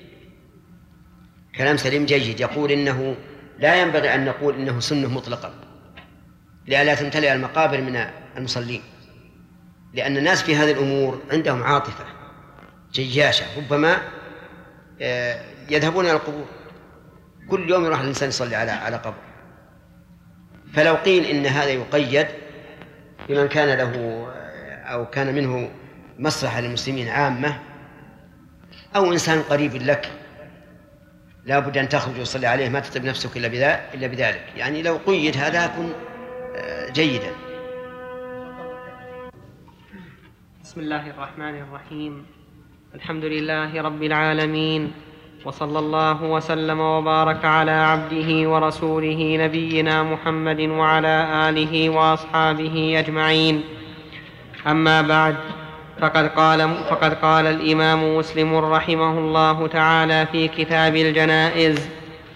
كلام سليم جيد. يقول إنه لا ينبغي أن نقول إنه سنة مطلقة لئلا تمتلئ المقابر من المصلين، لأن الناس في هذه الأمور عندهم عاطفة جياشة، ربما يذهبون إلى القبور كل يوم، يروح الإنسان يصلي على قبر. فلو قيل إن هذا يقيد بمن كان له أو كان منه مصلحة للمسلمين عامة، أو إنسان قريب لك لا بد أن تخرج وتصلي عليه، ما تطب نفسك إلا بذلك، يعني لو قيد هذا يكون جيدا. بسم الله الرحمن الرحيم. الحمد لله رب العالمين، وصلى الله وسلم وبارك على عبده ورسوله نبينا محمد وعلى آله وأصحابه أجمعين. أما بعد، فقد قال الإمام مسلم رحمه الله تعالى في كتاب الجنائز: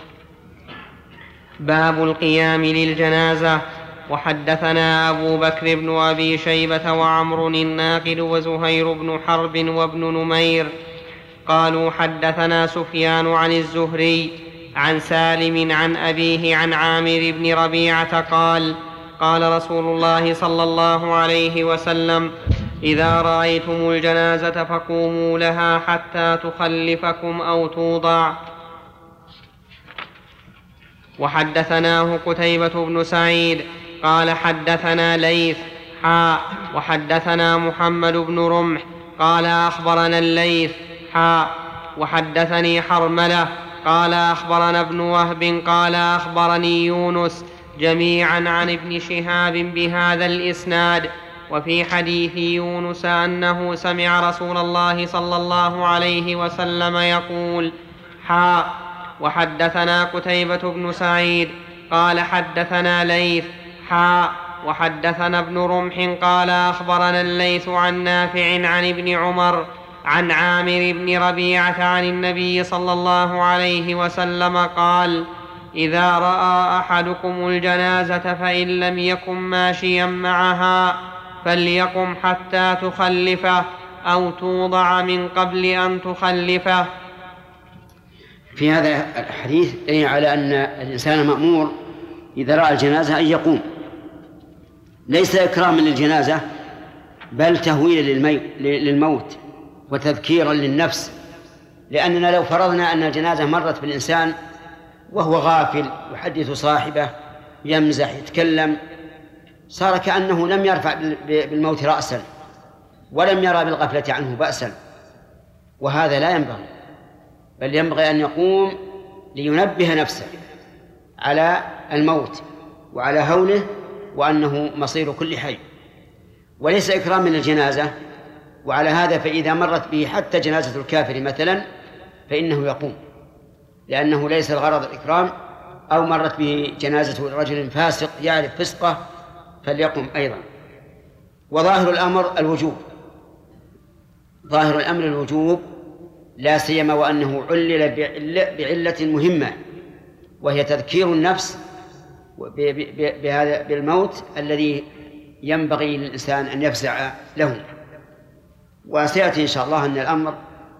باب القيام للجنازة. وحدثنا أبو بكر بن أبي شيبة وعمر الناقد وزهير بن حرب وابن نمير قالوا حدثنا سفيان عن الزهري عن سالم عن أبيه عن عامر بن ربيعة قال رسول الله صلى الله عليه وسلم: إذا رأيتم الجنازة فقوموا لها حتى تخلفكم أو توضع. وحدثناه قتيبة بن سعيد قال حدثنا ليث وحدثنا محمد بن رمح قال أخبرنا الليث وحدثني حرملة قال أخبرنا ابن وهب قال أخبرني يونس جميعا عن ابن شهاب بهذا الإسناد. وفي حديث يونس أنه سمع رسول الله صلى الله عليه وسلم يقول: وحدثنا قتيبة بن سعيد قال حدثنا ليث وحدثنا ابن رمح قال أخبرنا الليث عن نافع عن ابن عمر عن عامر بن ربيعة عن النبي صلى الله عليه وسلم قال: إذا رأى أحدكم الجنازة فإن لم يكن ماشيا معها فليقم حتى تخلفه أو توضع من قبل أن تخلفه. في هذا الحديث دليل على أن الإنسان مأمور إذا رأى الجنازة أن يقوم، ليس إكراما للجنازة بل تهويلا للموت وتذكيرا للنفس، لأننا لو فرضنا أن الجنازة مرت بالإنسان وهو غافل يحدث صاحبه يمزح يتكلم، صار كأنه لم يرفع بالموت رأسا ولم يرى بالغفلة عنه بأسا، وهذا لا ينبغي، بل ينبغي أن يقوم لينبه نفسه على الموت وعلى هوله وأنه مصير كل حي، وليس إكراما للجنازة. وعلى هذا فإذا مرت به حتى جنازة الكافر مثلا فإنه يقوم، لأنه ليس الغرض الإكرام، أو مرت به جنازة رجل فاسق يعرف فسقه فليقم أيضا. وظاهر الأمر الوجوب، ظاهر الأمر الوجوب، لا سيما وأنه علل بعلة مهمة وهي تذكير النفس بالموت الذي ينبغي للإنسان أن يفزع له. وسيأتي إن شاء الله أن الأمر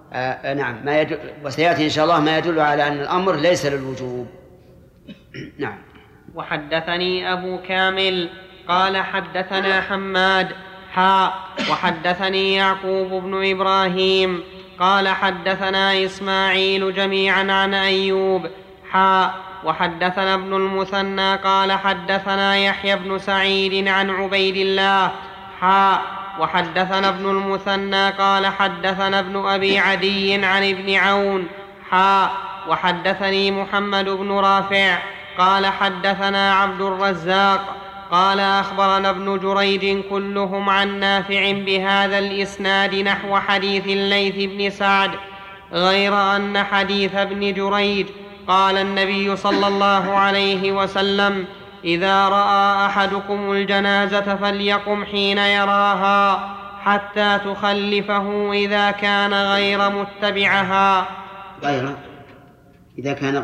وسيأتي إن شاء الله ما يدل على أن الأمر ليس للوجوب. نعم. وحدثني أبو كامل قال حدثنا حماد وحدثني يعقوب بن إبراهيم قال حدثنا إسماعيل جميعا عن أيوب وحدثنا ابن المثنى قال حدثنا يحيى بن سعيد عن عبيد الله وحدثنا ابن المثنى قال حدثنا ابن أبي عدي عن ابن عون وحدثني محمد بن رافع قال حدثنا عبد الرزاق قال أخبرنا ابن جريج كلهم عن نافع بهذا الإسناد نحو حديث الليث بن سعد، غير أن حديث ابن جريج قال النبي صلى الله عليه وسلم: إذا رأى أحدكم الجنازة فليقم حين يراها حتى تخلفه إذا كان غير متبعها. إذا كان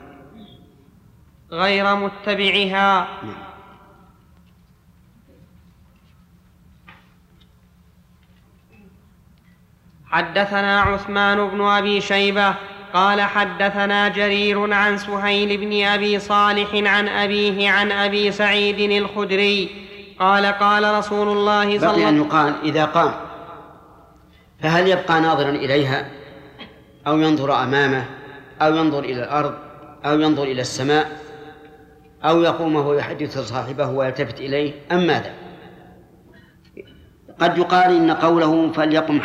غير متبعها. حدثنا عثمان بن أبي شيبة قال حدثنا جرير عن سهيل بن أبي صالح عن أبيه عن أبي سعيد الخدري قال قال رسول الله صلى الله عليه وسلم: بقي أن يقال إذا قام فهل يبقى ناظرا إليها أو ينظر أمامه أو ينظر إلى الأرض أو ينظر إلى السماء أو يقوم وهو يحدث صاحبه ويلتفت إليه أم ماذا؟ قد يقال إن قوله فليقم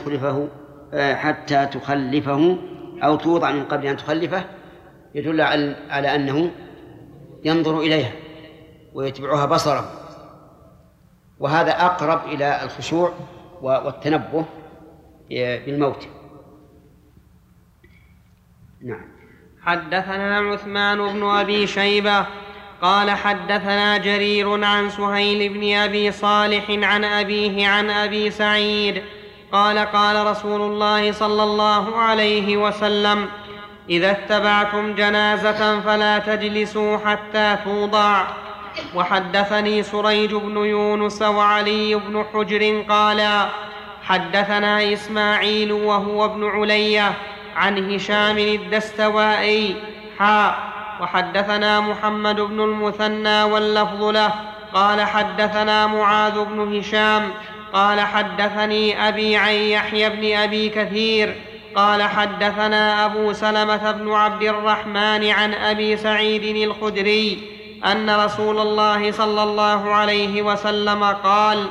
حتى تخلفه أو توضع من قبل أن تخلفه يدل على أنه ينظر إليها ويتبعها بصره، وهذا أقرب إلى الخشوع والتنبه بالموت. نعم. حدثنا عثمان بن أبي شيبة قال حدثنا جرير عن سهيل بن أبي صالح عن أبيه عن أبي سعيد قال قال رسول الله صلى الله عليه وسلم: إذا اتبعتم جنازة فلا تجلسوا حتى توضع. وحدثني سريج بن يونس وعلي بن حجر قال حدثنا إسماعيل وهو ابن علية عن هشام الدستوائي وحدثنا محمد بن المثنى واللفظ له قال حدثنا معاذ بن هشام قال حدثني أبي عن يحيى بن أبي كثير قال حدثنا أبو سلمة بن عبد الرحمن عن أبي سعيد الخدري أن رسول الله صلى الله عليه وسلم قال: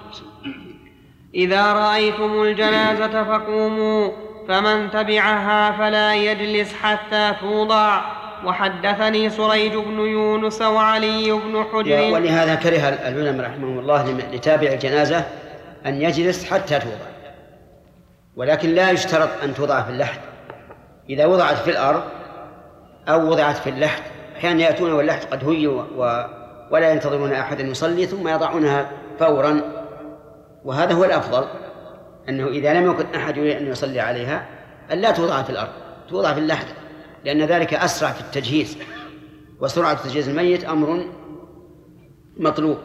إذا رأيتم الجنازة فقوموا، فمن تبعها فلا يجلس حتى توضع. وحدثني سريج بن يونس وعلي بن حجر. ولهذا كره العلماء رحمهم الله لتابع الجنازة أن يجلس حتى توضع، ولكن لا يشترط أن توضع في اللحد. إذا وضعت في الأرض أو وضعت في اللحد. أحيانا يأتون واللحد قد هي ولا ينتظرون أحدا يصلي ثم يضعونها فورا، وهذا هو الأفضل، أنه إذا لم يكن أحد يريد أن يصلي عليها أن لا توضع في الأرض، توضع في اللحد، لأن ذلك أسرع في التجهيز، وسرعة تجهيز الميت أمر مطلوب.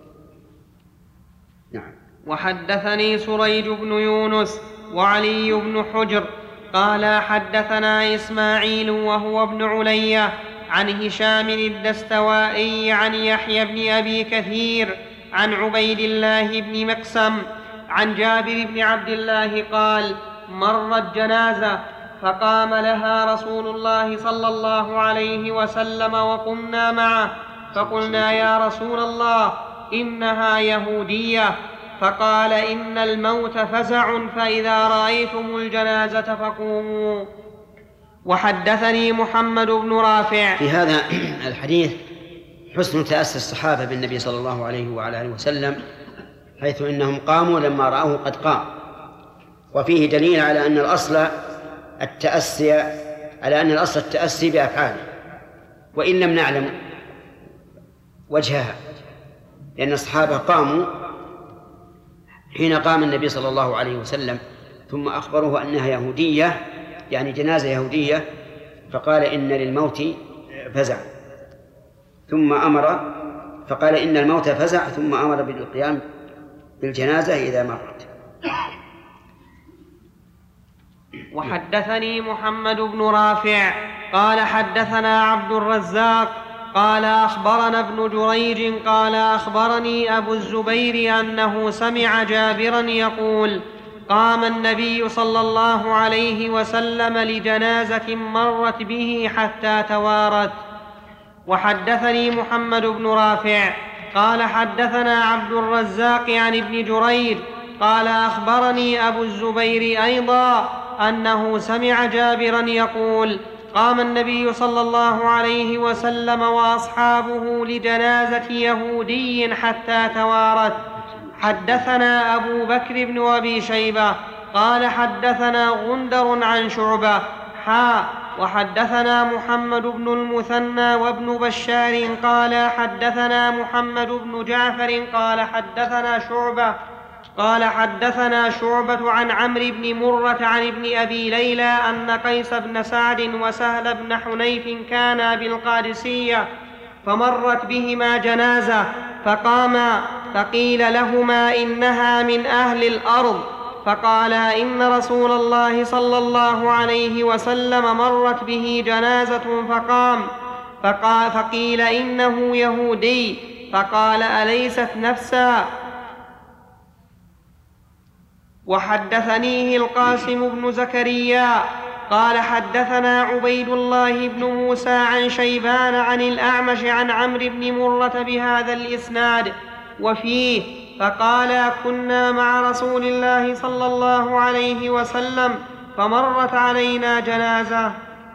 نعم. وحدثني سريج بن يونس وعلي بن حجر قال حدثنا إسماعيل وهو ابن علية عن هشام الدستوائي عن يحيى بن أبي كثير عن عبيد الله بن مقسم عن جابر بن عبد الله قال مرت جنازة فقام لها رسول الله صلى الله عليه وسلم وقمنا معه، فقلنا يا رسول الله إنها يهودية، فقال إن الموت فزع، فإذا رأيتم الجنازة فقوموا. وحدثني محمد بن رافع. في هذا الحديث حسن تأسي الصحابة بالنبي صلى الله عليه وعلى آله وسلم، حيث إنهم قاموا لما رأوه قد قام، وفيه دليل على أن الأصل التأسي بأفعاله، وإن لم نعلم وجهها، لأن الصحابة قاموا حين قام النبي صلى الله عليه وسلم ثم أخبروه أنها يهودية، يعني جنازة يهودية، فقال إن للموت فزع، ثم أمر فقال إن الموت فزع ثم أمر بالقيام بالجنازة إذا مرت. وحدثني محمد بن رافع قال حدثنا عبد الرزاق قال أخبرنا ابن جريج قال أخبرني أبو الزبير أنه سمع جابرا يقول قام النبي صلى الله عليه وسلم لجنازة مرت به حتى توارت. وحدثني محمد بن رافع قال حدثنا عبد الرزاق عن ابن جريج قال أخبرني أبو الزبير أيضا أنه سمع جابرا يقول قام النبي صلى الله عليه وسلم وأصحابه لجنازة يهودي حتى توارت. حدثنا أبو بكر بن أبي شيبة قال حدثنا غندر عن شعبة وحدثنا محمد بن المثنى وابن بشار قال حدثنا محمد بن جعفر قال حدثنا شعبة عن عمرو بن مرة عن ابن أبي ليلى أن قيس بن سعد وسهل بن حنيف كانا بالقادسية فمرت بهما جنازة فقاما فقيل لهما إنها من أهل الأرض، فقالا إن رسول الله صلى الله عليه وسلم مرت به جنازة فقام، فقيل إنه يهودي، فقال أليست نفسا؟ وحدثنيه القاسم بن زكريا قال حدثنا عبيد الله بن موسى عن شيبان عن الأعمش عن عمرو بن مرة بهذا الإسناد وفيه فقال كنا مع رسول الله صلى الله عليه وسلم فمرت علينا جنازة.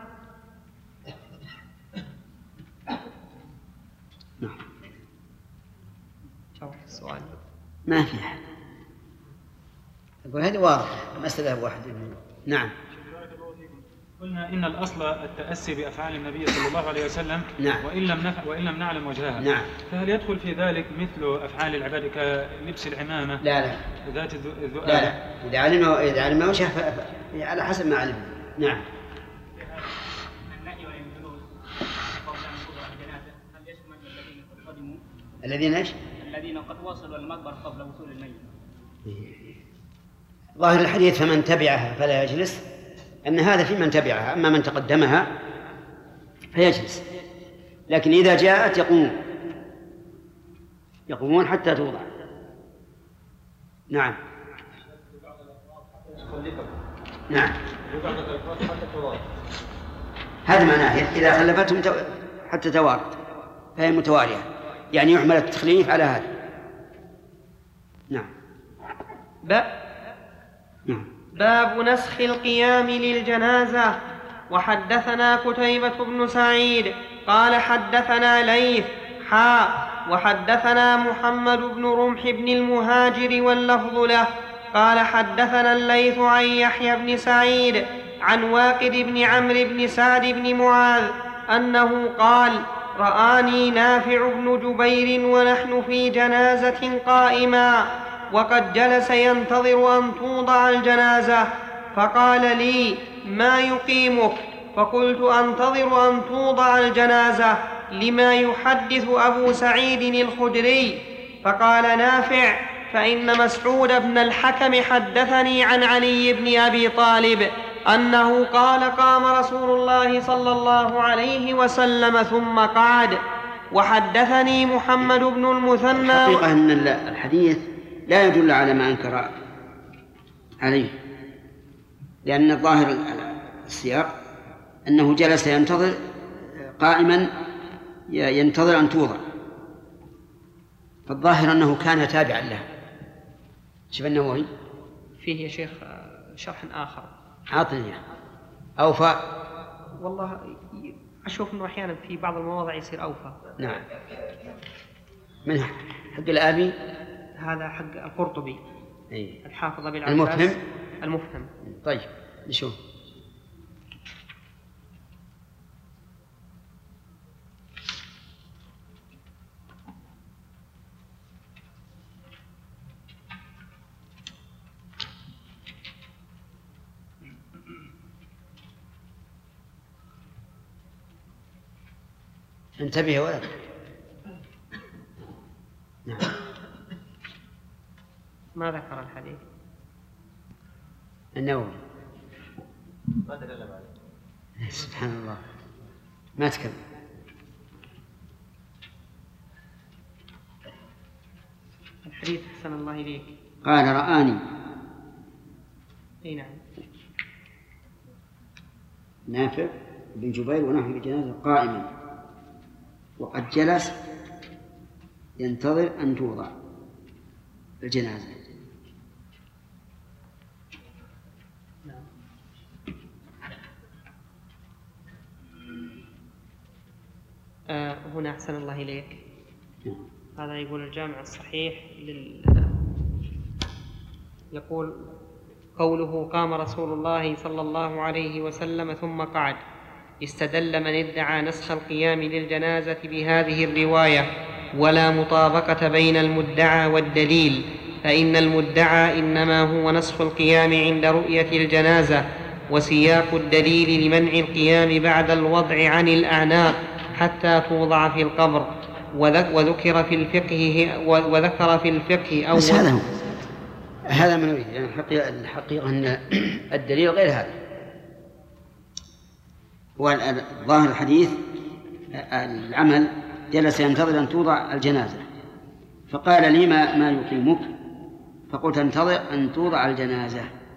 السؤال ما في أحد أقول هذه واضحة مسألة واحدة. نعم. قلنا إن الأصل التأسي بأفعال النبي صلى الله عليه وسلم. نعم. وإن لم نعلم وجهها. نعم. فهل يدخل في ذلك مثل أفعال العباد كلبس العمامة؟ لا ذات الذؤاب؟ لا إذا علم وجهه على حسب ما علم. نعم. الذين قد وصلوا المقبرة قبل وصول الميت. ظاهر الحديث فمن تبعها فلا يجلس، أن هذا في من تبعها، أما من تقدمها فيجلس، لكن إذا جاءت يقومون حتى توضع. نعم. هذا معناه إذا خلفتهم حتى توارت فهي متوارية، يعني يحمل التخليف على هذا. نعم. باب نسخ القيام للجنازة. وحدثنا قتيبة بن سعيد قال حدثنا ليث وحدثنا محمد بن رمح بن المهاجر واللفظ له قال حدثنا الليث عن يحيى بن سعيد عن واقد بن عمرو بن سعد بن معاذ أنه قال: رآني نافع بن جبير ونحن في جنازة قائما وقد جلس ينتظر أن توضع الجنازة، فقال لي: ما يقيمك؟ فقلت: أنتظر أن توضع الجنازة لما يحدث أبو سعيد الخدري. فقال نافع: فإن مسعود بن الحكم حدثني عن علي بن أبي طالب أنه قال: قام رسول الله صلى الله عليه وسلم ثم قعد. وحدثني محمد بن المثنى. حقيقة أن الحديث لا يدل على ما أنكر عليه، لأن الظاهر السياق أنه جلس ينتظر قائما ينتظر أن توضع، فالظاهر أنه كان تابعا له. شوف النووي فيه يا شيخ شرح آخر عاطني أوفى. والله أشوف أنه أحيانا في بعض المواضع يصير أوفى. نعم. من حق الآبي؟ هذا حق القرطبي. أي. الحافظ أبي العباس. المفهم. طيب نشوف. انتبه يا ولد. نعم. ما ذكر الحديث النووي. ما تكلم عليه. سبحان الله ما تكلم. الحديث أحسن الله إليك. قال: رآني. أي نعم. نافع بن جبير ونحن في جنازة قائما وقد جلس ينتظر أن توضع الجنازة. هنا أحسن الله إليك. هذا يقول الجامع الصحيح يقول: قوله قام رسول الله صلى الله عليه وسلم ثم قعد، استدل من ادعى نسخ القيام للجنازة بهذه الرواية، ولا مطابقة بين المدعى والدليل، فإن المدعى إنما هو نسخ القيام عند رؤية الجنازة، وسياق الدليل لمنع القيام بعد الوضع عن الأعناق حتى توضع في القبر، وذكر في الفقه أول. بس هذا من نريد، يعني الحقيقة أن الدليل غير هذا. وظاهر الحديث العمل جلس ينتظر أن توضع الجنازة، فقال لي: ما يقيمك؟ فقلت: انتظر أن توضع الجنازة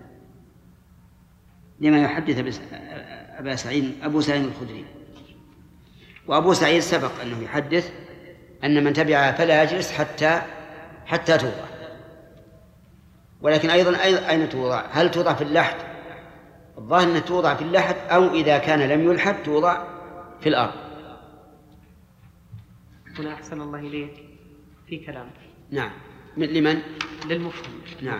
لما يحدث أبو سعيد الخدري. وأبو سعيد سبق أنه يحدث أن من تبعها فلا يجلس حتى توضع. ولكن أيضا أين توضع؟ هل توضع في اللحد؟ الظاهر أنها توضع في اللحد، أو إذا كان لم يلحد توضع في الأرض. هنا أحسن الله إليك في كلام. نعم. لمن؟ للمفهم. نعم.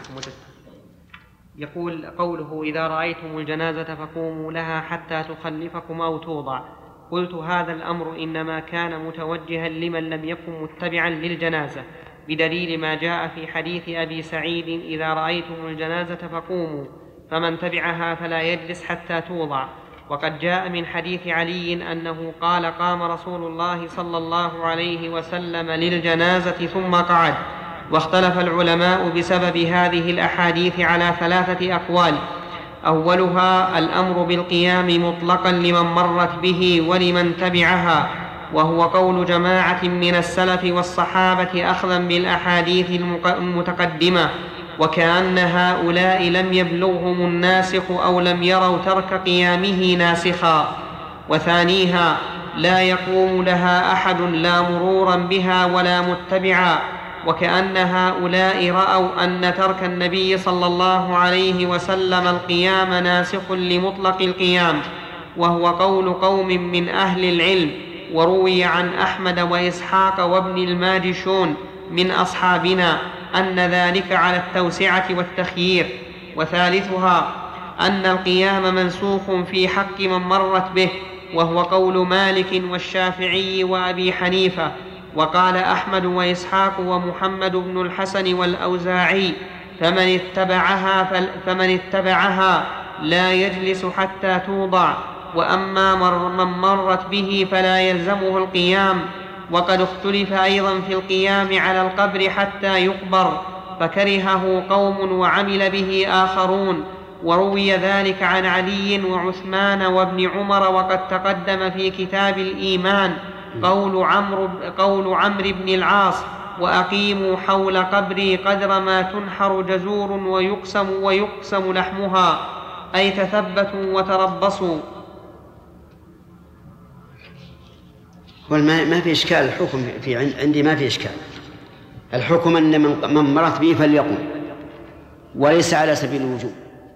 يقول: قوله: إذا رأيتم الجنازة فقوموا لها حتى تخلفكم أو توضع. قلت: هذا الأمر إنما كان متوجها لمن لم يكن متبعا للجنازة، بدليل ما جاء في حديث أبي سعيد: إذا رأيتم الجنازة فقوموا، فمن تبعها فلا يجلس حتى توضع. وقد جاء من حديث علي أنه قال: قام رسول الله صلى الله عليه وسلم للجنازة ثم قعد. واختلف العلماء بسبب هذه الأحاديث على 3 أقوال: أولها الأمر بالقيام مطلقا لمن مرت به ولمن تبعها، وهو قول جماعة من السلف والصحابة أخذا بالأحاديث المتقدمة، وكأن هؤلاء لم يبلغهم الناسخ أو لم يروا ترك قيامه ناسخا. وثانيها لا يقوم لها أحد لا مرورا بها ولا متبعا، وكأن هؤلاء رأوا أن ترك النبي صلى الله عليه وسلم القيام ناسخ لمطلق القيام، وهو قول قوم من أهل العلم. وروي عن أحمد وإسحاق وابن الماجشون من أصحابنا أن ذلك على التوسعة والتخيير. وثالثها أن القيام منسوخ في حق من مرت به، وهو قول مالك والشافعي وأبي حنيفة. وقال أحمد وإسحاق ومحمد بن الحسن والأوزاعي: فمن اتبعها لا يجلس حتى توضع، وأما من مرت به فلا يلزمه القيام. وقد اختلف أيضا في القيام على القبر حتى يقبر، فكرهه قوم وعمل به آخرون، وروي ذلك عن علي وعثمان وابن عمر. وقد تقدم في كتاب الإيمان قول عمرو بن العاص: وأقيموا حول قبري قدر ما تنحر جزور ويقسم لحمها، أي تثبتوا وتربصوا. ما في إشكال الحكم عندي ما في إشكال. الحكم أن من مرت به فليقم، وليس على سبيل الوجوب.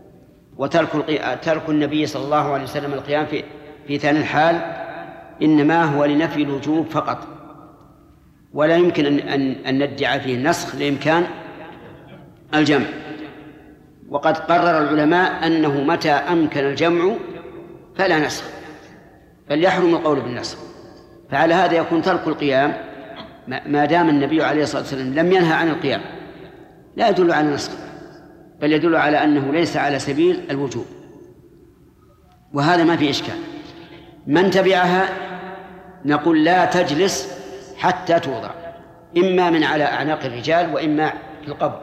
وترك النبي صلى الله عليه وسلم القيام في ثاني الحال إنما هو لنفي الوجوب فقط، ولا يمكن أن ندعي فيه النسخ لإمكان الجمع. وقد قرر العلماء أنه متى أمكن الجمع فلا نسخ، بل يحرم القول بالنسخ. فعلى هذا يكون ترك القيام ما دام النبي عليه الصلاة والسلام لم ينهى عن القيام لا يدل على النسخ، بل يدل على أنه ليس على سبيل الوجوب، وهذا ما في إشكال. من تبعها نقول لا تجلس حتى توضع، إما من على أعناق الرجال وإما في القبر،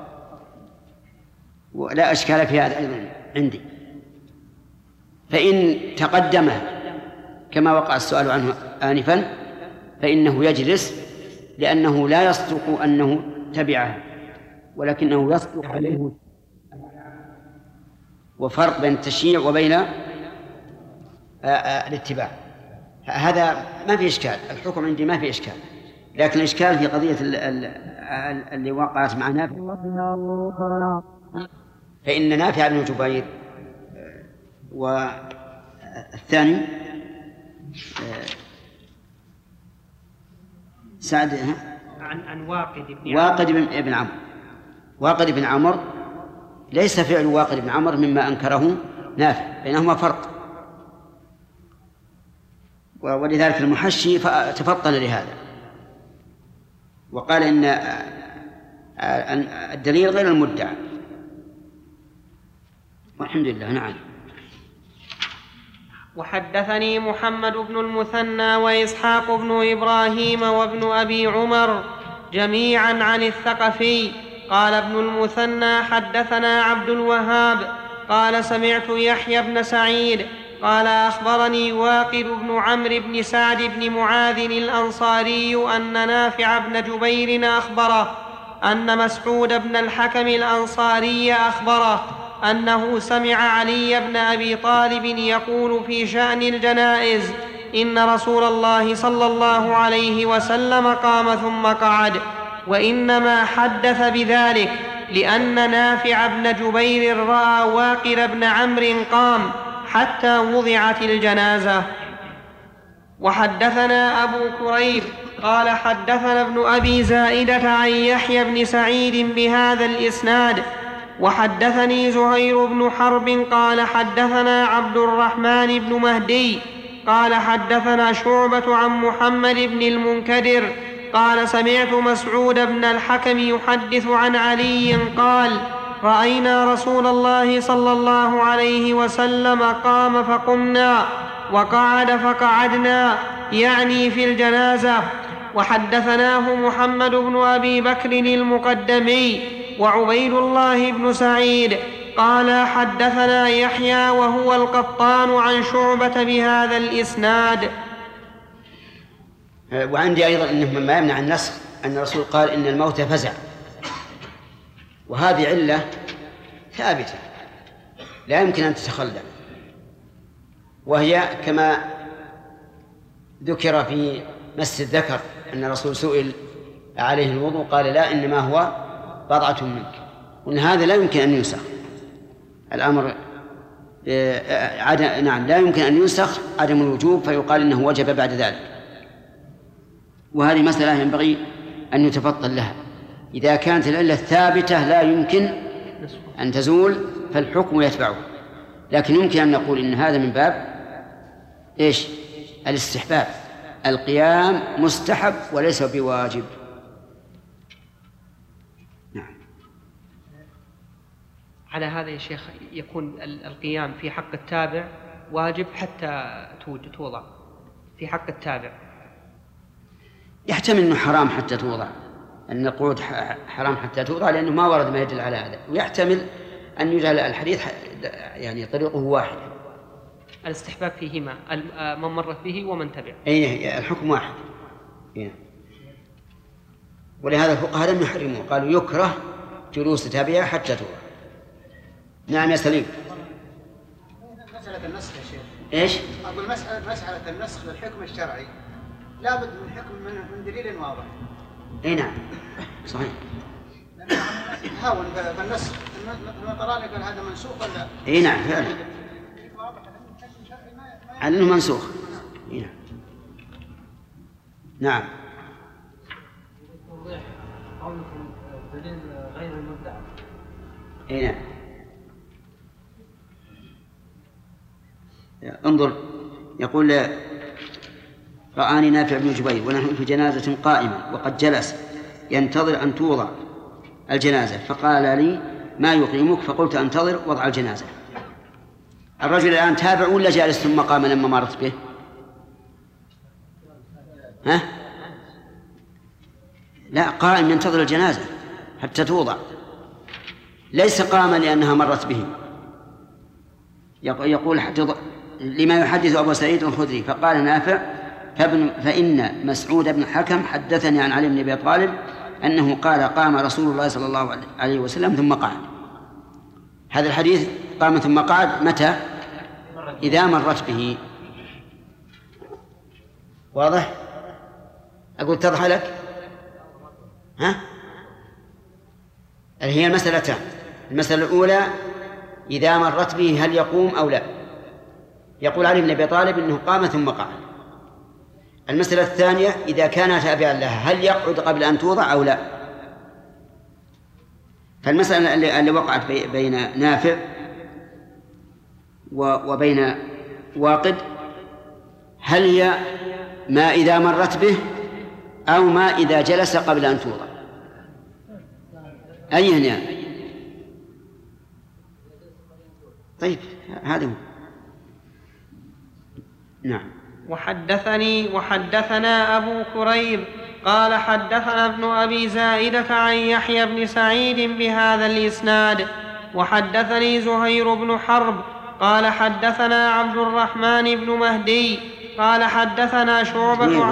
ولا أشكال في هذا أيضا عندي. فإن تقدمه كما وقع السؤال عنه آنفا فإنه يجلس، لأنه لا يصدق أنه تبعه، ولكنه يصدق عليه. وفرق بين التشييع وبين الاتباع، هذا ما في إشكال. الحكم عندي ما في إشكال، لكن الإشكال في قضية اللي وقعت مع نافع. فإن نافع بن جبير والثاني سعد عن واقد بن عمرو ليس فعل واقد بن عمرو مما أنكره نافع، بينهما فرق. ولذلك المحشي تفطن لهذا وقال إن الدليل غير المدعى، والحمد لله. نعم. وحدثني محمد بن المثنى وإسحاق بن إبراهيم وابن أبي عمر جميعا عن الثقفي قال ابن المثنى: حدثنا عبد الوهاب قال: سمعت يحيى بن سعيد قال: أخبرني واقد بن عمرو بن سعد بن معاذ الأنصاري أن نافع بن جبير أخبره أن مسعود بن الحكم الأنصاري أخبره أنه سمع علي بن أبي طالب يقول في شأن الجنائز: إن رسول الله صلى الله عليه وسلم قام ثم قعد. وإنما حدث بذلك لأن نافع بن جبير رأى واقر بن عمرو قام حتى وضعت الجنازة. وحدثنا أبو كريب قال: حدثنا ابن أبي زائدة عن يحيى بن سعيد بهذا الإسناد. وحدثني زهير بن حرب قال: حدثنا عبد الرحمن بن مهدي قال: حدثنا شعبة عن محمد بن المنكدر قال: سمعت مسعود بن الحكم يحدث عن علي قال: رأينا رسول الله صلى الله عليه وسلم قام فقمنا وقعد فقعدنا، يعني في الجنازة. وحدثناه محمد بن أبي بكر المقدمي وعبيد الله بن سعيد قال: حدثنا يحيى وهو القطان عن شعبة بهذا الإسناد. وعندي أيضا أنه مما يمنع النسخ أن الرسول قال: إن الموت فزع، وهذه علة ثابتة لا يمكن أن تتخلى، وهي كما ذكر في مس الذكر أن الرسول سئل عليه الوضوء قال: لا، إنما هو بضعة منك. وأن هذا لا يمكن أن ينسخ الأمر. نعم، لا يمكن أن ينسخ عدم الوجوب فيقال إنه وجب بعد ذلك. وهذه مسألة ينبغي أن يتفطن لها. إذا كانت العلة ثابتة لا يمكن أن تزول فالحكم يتبعه، لكن يمكن أن نقول إن هذا من باب إيش؟ الاستحباب. القيام مستحب وليس بواجب. نعم. على هذا يا شيخ يكون القيام في حق التابع واجب حتى توضع في حق التابع. يحتمل أنه حرام حتى توضع، أن القعود حرام حتى توضع لأنه ما ورد ما يدل على هذا، ويحتمل أن يجعل الحديث يعني طريقه واحد. الاستحباب فيهما من مرت به ومن تبع. أي الحكم واحد. ولهذا الفقهاء لم يحرموا، قالوا يكره جلوس تابعة حتى توضع. نعم يا سليم. مسألة النسخ يا شيخ. إيش؟ أقول مسألة النسخ للحكم الشرعي لابد من حكم من دليل واضح. أي نعم صحيح. هاون بالنسخ الطلالة قال هذا منسوخ ولا؟ أي نعم فعلا. على أنه منسوخ. أي نعم. نعم. قولكم دليل غير المدعى. أي نعم. انظر يقول رآني نافع بن جبير ونحن في جنازة قائمة وقد جلس ينتظر أن توضع الجنازة، فقال لي ما يقيمك؟ فقلت أنتظر وضع الجنازة. الرجل الآن تابع ولا جالس ثم قام لما مرت به؟ ها؟ لا، قائم ينتظر الجنازة حتى توضع، ليس قاما لأنها مرت به. يقول لما يحدث أبو سعيد الخدري فقال نافع فإن مسعود بن الحكم حدثني عن علي بن أبي طالب أنه قال قام رسول الله صلى الله عليه وسلم ثم قعد. هذا الحديث قام ثم قعد متى؟ إذا مرت به. واضح؟ أقول تضح لك؟ ها؟ هي المسألتان. المسألة الأولى إذا مرت به هل يقوم أو لا؟ يقول علي بن أبي طالب إنه قام ثم قعد. المسألة الثانية إذا كان تابعا لها هل يقعد قبل أن توضع أو لا؟ فالمسألة اللي وقعت بين نافع وبين واقد هل هي ما إذا مرت به أو ما إذا جلس قبل أن توضع؟ أي هنا؟ طيب هذا هو. نعم. وحدثنا أبو كريب قال حدثنا ابن أبي زائدة عن يحيى بن سعيد بهذا الإسناد. وحدثني زهير بن حرب قال حدثنا عبد الرحمن بن مهدي قال حدثنا شعبة.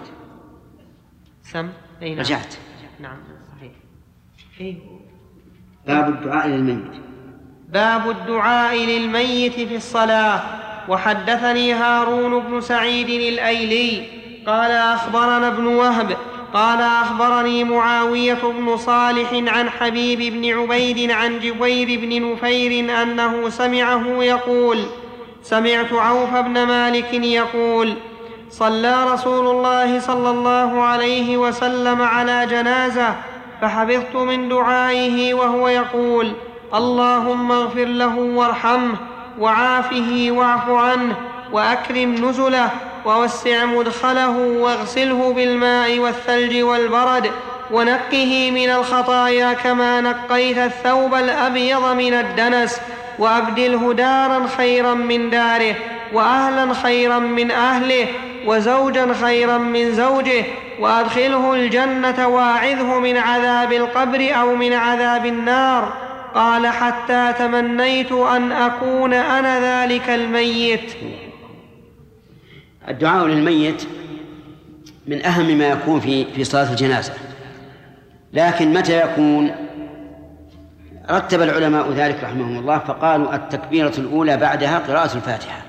رجعت. نعم صحيح. باب الدعاء للميت. باب الدعاء للميت في الصلاة. وحدثني هارون بن سعيد الأيلي قال أخبرنا ابن وهب قال أخبرني معاوية بن صالح عن حبيب بن عبيد عن جبير بن نفير أنه سمعه يقول سمعت عوف بن مالك يقول صلى رسول الله صلى الله عليه وسلم على جنازة فحفظت من دعائه وهو يقول اللهم اغفر له وارحمه وعافه واعف عنه وأكرم نزله ووسع مدخله واغسله بالماء والثلج والبرد ونقه من الخطايا كما نقيت الثوب الأبيض من الدنس وأبدله دارا خيرا من داره وأهلا خيرا من أهله وزوجا خيرا من زوجه وأدخله الجنة واعذه من عذاب القبر أو من عذاب النار. قال حتى تمنيت أن أكون أنا ذلك الميت. الدعاء للميت من أهم ما يكون في صلاة الجنازة، لكن متى يكون؟ رتب العلماء ذلك رحمهم الله فقالوا التكبيرة الأولى بعدها قراءة الفاتحة،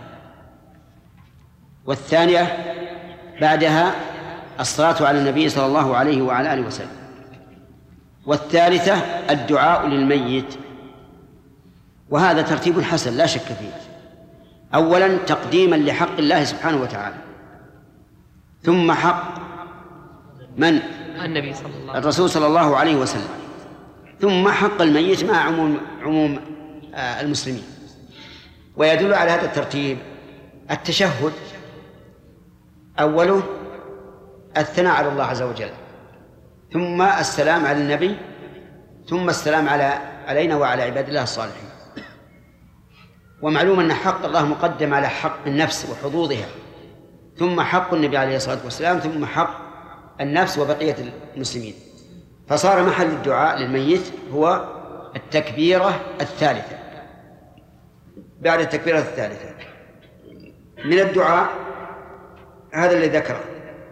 والثانية بعدها الصلاة على النبي صلى الله عليه وعلى آله وسلم، والثالثة الدعاء للميت. وهذا ترتيب حسن لا شك فيه. أولا تقديما لحق الله سبحانه وتعالى، ثم حق من؟ النبي صلى الله عليه وسلم الرسول صلى الله عليه وسلم، ثم حق الميت مع عموم المسلمين. ويدل على هذا الترتيب التشهد أوله الثناء على الله عز وجل، ثم السلام على النبي، ثم السلام علينا وعلى عباد الله الصالحين. ومعلوم أن حق الله مقدم على حق النفس وحظوظها، ثم حق النبي عليه الصلاة والسلام، ثم حق النفس وبقية المسلمين. فصار محل الدعاء للميت هو التكبيرة الثالثة. بعد التكبيرة الثالثة من الدعاء هذا الذي ذكره،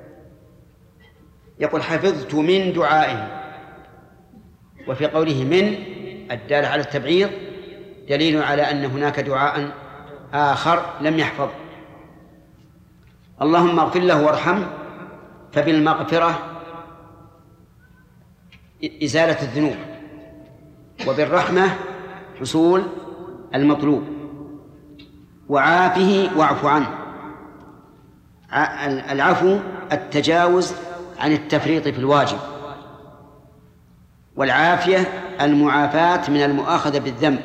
يقول حفظت من دعائه. وفي قوله من الدال على التبعيض دليل على أن هناك دعاء آخر لم يحفظ. اللهم اغفر له وارحمه، فبالمغفرة إزالة الذنوب، وبالرحمة حصول المطلوب، وعافه واعف عنه. العفو التجاوز عن التفريط في الواجب، والعافية المعافاة من المؤاخذة بالذنب.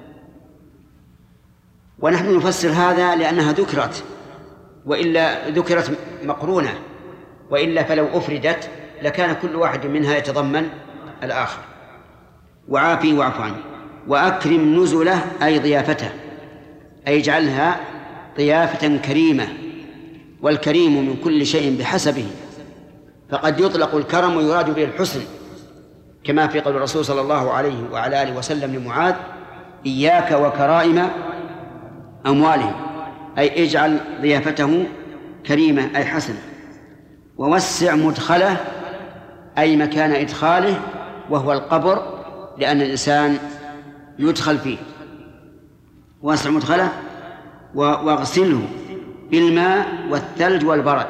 ونحن نفسر هذا لأنها ذكرت، وإلا ذكرت مقرونة، وإلا فلو أفردت لكان كل واحد منها يتضمن الآخر. وعافي واعف عنه، وأكرم نزله أي ضيافته، أي اجعلها ضيافة كريمة، والكريم من كل شيء بحسبه، فقد يطلق الكرم ويراد به الحسن، كما في قول الرسول صلى الله عليه وعلى آله وسلم لمعاذ: إياك وكرائم أموالهم، أي اجعل ضيافته كريمة أي حسنة. ووسع مدخله أي مكان إدخاله، وهو القبر، لأن الإنسان يدخل فيه. وسع مدخله، واغسله بالماء والثلج والبرد.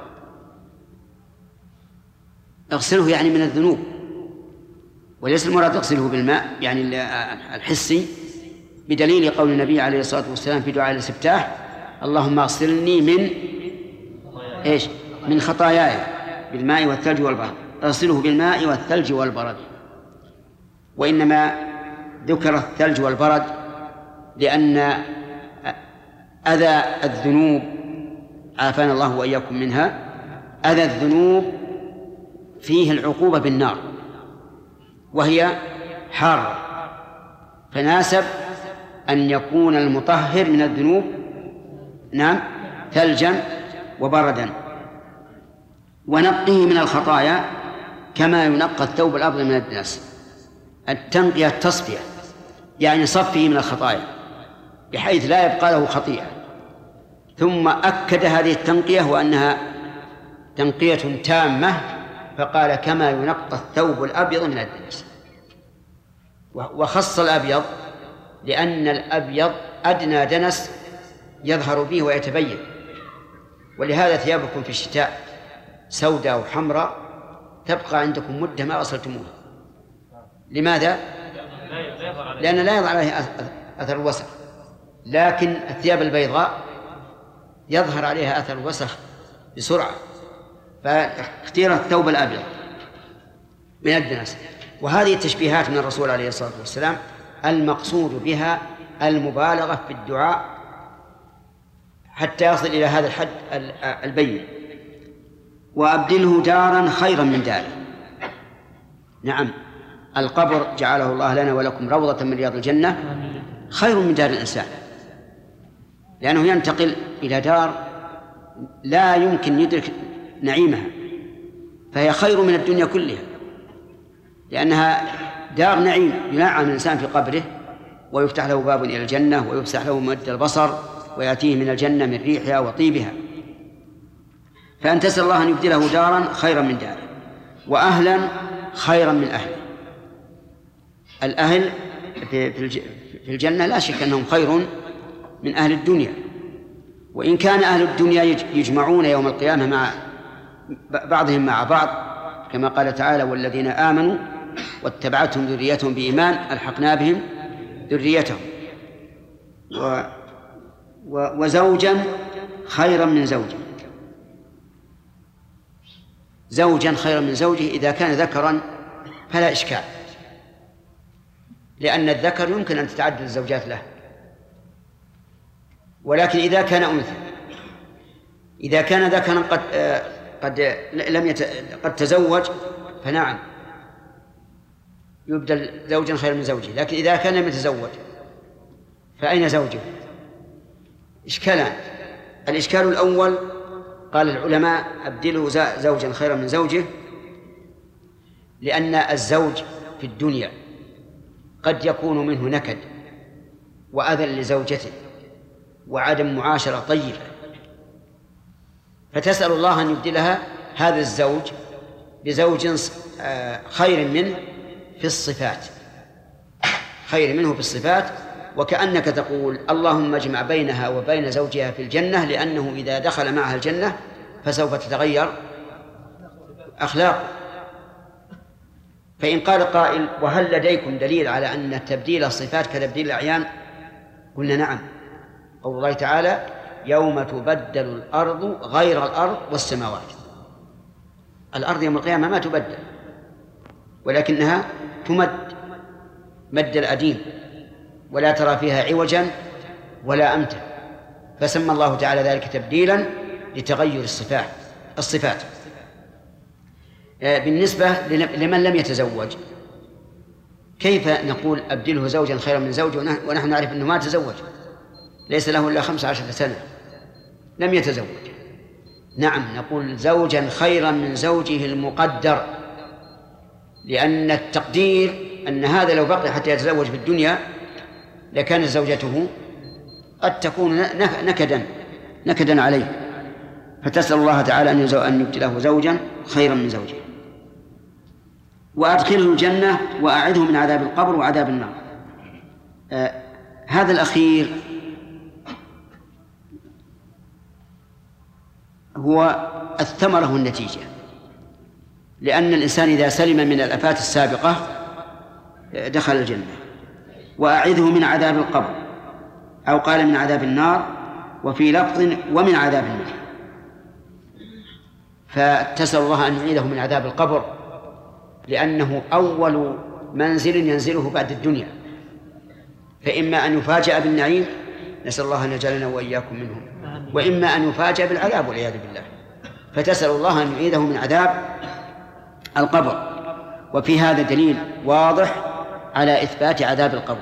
اغسله يعني من الذنوب، وليس المراد اغسله بالماء يعني الحسي، بدليل قول النبي عليه الصلاة والسلام في دعاء الاستفتاح: اللهم اغسلني من ايش؟ من خطاياي بالماء والثلج والبرد. اغسله بالماء والثلج والبرد. وإنما ذكر الثلج والبرد لأن أذى الذنوب، عافانا الله وإياكم منها، أذى الذنوب فيه العقوبة بالنار، وهي حارة، فناسب أن يكون المطهر من الذنوب نعم ثلجا وبردا. ونقه من الخطايا كما ينقى الثوب الأبيض من الدنس. التنقية التصفية، يعني صفه من الخطايا بحيث لا يبقى له خطيئة. ثم أكد هذه التنقية وأنها تنقية تامة، فقال: كما ينقى الثوب الأبيض من الدنس. وخص الأبيض لأن الأبيض أدنى دنس يظهر به ويتبين. ولهذا ثيابكم في الشتاء سوداء وحمراء تبقى عندكم مدة ما غسلتموها. لماذا؟ لأن لا يظهر عليها أثر الوسخ. لكن الثياب البيضاء يظهر عليها أثر الوسخ بسرعة، فاختير الثوب الأبيض من الدنس. وهذه التشبيهات من الرسول عليه الصلاة والسلام المقصود بها المبالغة في الدعاء حتى يصل إلى هذا الحد البين. وأبدله دارا خيرا من داره. نعم، القبر جعله الله لنا ولكم روضة من رياض الجنة خير من دار الإنسان، لأنه ينتقل إلى دار لا يمكن يدرك نعيمها، فهي خير من الدنيا كلها، لأنها دار نعيم ينعم الإنسان في قبره، ويفتح له باب إلى الجنة، ويفسح له مد البصر، ويأتيه من الجنة من ريحها وطيبها. فأن تسأل الله أن يبدله دارا خيرا من داره، وأهلا خيرا من أهله. الأهل في الجنة لا شك أنهم خير من أهل الدنيا، وإن كان أهل الدنيا يجمعون يوم القيامة مع بعضهم مع بعض، كما قال تعالى: والذين آمنوا واتبعتهم ذريتهم بإيمان ألحقنا بهم ذريتهم. وزوجا خيرا من زوجه، زوجا خيرا من زوجه إذا كان ذكرا فلا إشكال، لأن الذكر يمكن أن تتعدد الزوجات له، ولكن إذا كان أنثى إذا كان ذكرا قد تزوج فنعم يبدل زوجا خيرا من زوجه، لكن إذا كان لم يتزوج فأين زوجه؟ إشكالان. الإشكال الأول قال العلماء أبدله زوجا خيرا من زوجه، لأن الزوج في الدنيا قد يكون منه نكد وأذى لزوجته وعدم معاشرة طيبة، فتسأل الله أن يبدلها هذا الزوج بزوج خير منه في الصفات، خير منه في الصفات، وكأنك تقول اللهم اجمع بينها وبين زوجها في الجنة، لأنه إذا دخل معها الجنة فسوف تتغير أخلاقه. فإن قال قائل وهل لديكم دليل على أن تبديل الصفات كتبديل الأعيان؟ قلنا نعم. قول الله تعالى يوم تبدل الأرض غير الأرض والسماوات. الأرض يوم القيامة ما تبدل، ولكنها تمد مد الأديم، ولا ترى فيها عوجا ولا أمتا، فسمى الله تعالى ذلك تبديلا لتغير الصفات. بالنسبة لمن لم يتزوج، كيف نقول أبدله زوجا خيرا من زوجه ونحن نعرف أنه ما تزوج، ليس له إلا 15 سنة، لم يتزوج؟ نعم، نقول زوجا خيرا من زوجه المقدر، لأن التقدير أن هذا لو بقي حتى يتزوج في الدنيا لكانت زوجته قد تكون نكدا عليه، فتسأل الله تعالى أن يبدله زوجا خيرا من زوجه. وأدخله الجنة وأعذه من عذاب القبر وعذاب النار. هذا الأخير هو الثمرة والنتيجة، لأن الإنسان إذا سلم من الآفات السابقة دخل الجنة. وأعذه من عذاب القبر، أو قال من عذاب النار، وفي لفظ ومن عذاب النار. فتسأل الله أن يعيده من عذاب القبر، لأنه أول منزل ينزله بعد الدنيا، فإما أن يفاجأ بالنعيم، نسأل الله أن يجعلنا وإياكم منهم، وإما أن يفاجأ بالعذاب والعياذ بالله. فتسأل الله أن يعيده من عذاب القبر. وفي هذا دليل واضح على إثبات عذاب القبر.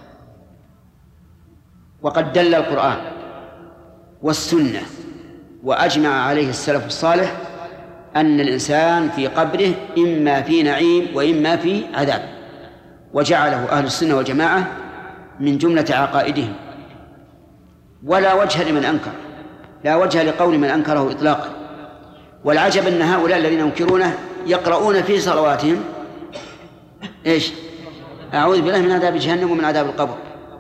وقد دل القرآن والسنة وأجمع عليه السلف الصالح أن الإنسان في قبره إما في نعيم وإما في عذاب، وجعله أهل السنة والجماعة من جملة عقائدهم، ولا وجه لمن أنكر، لا وجه لقول من أنكره إطلاقا. والعجب أن هؤلاء الذين ينكرونه يقرؤون في صلواتهم إيش؟ أعوذ بالله من عذاب جهنم ومن عذاب القبر.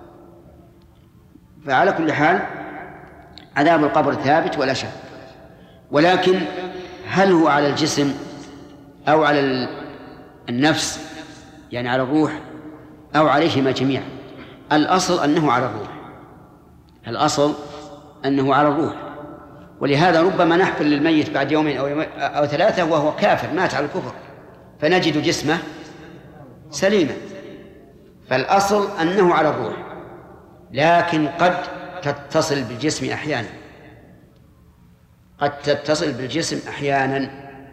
فعلى كل حال عذاب القبر ثابت ولا شك، ولكن هل هو على الجسم أو على النفس، يعني على الروح، أو عليهما جميعا؟ الأصل أنه على الروح، الأصل أنه على الروح. ولهذا ربما نحفل للميت بعد يومين أو 3 وهو كافر مات على الكفر، فنجد جسمه سليما. فالأصل أنه على الروح، لكن قد تتصل بالجسم أحيانا، قد تتصل بالجسم أحيانا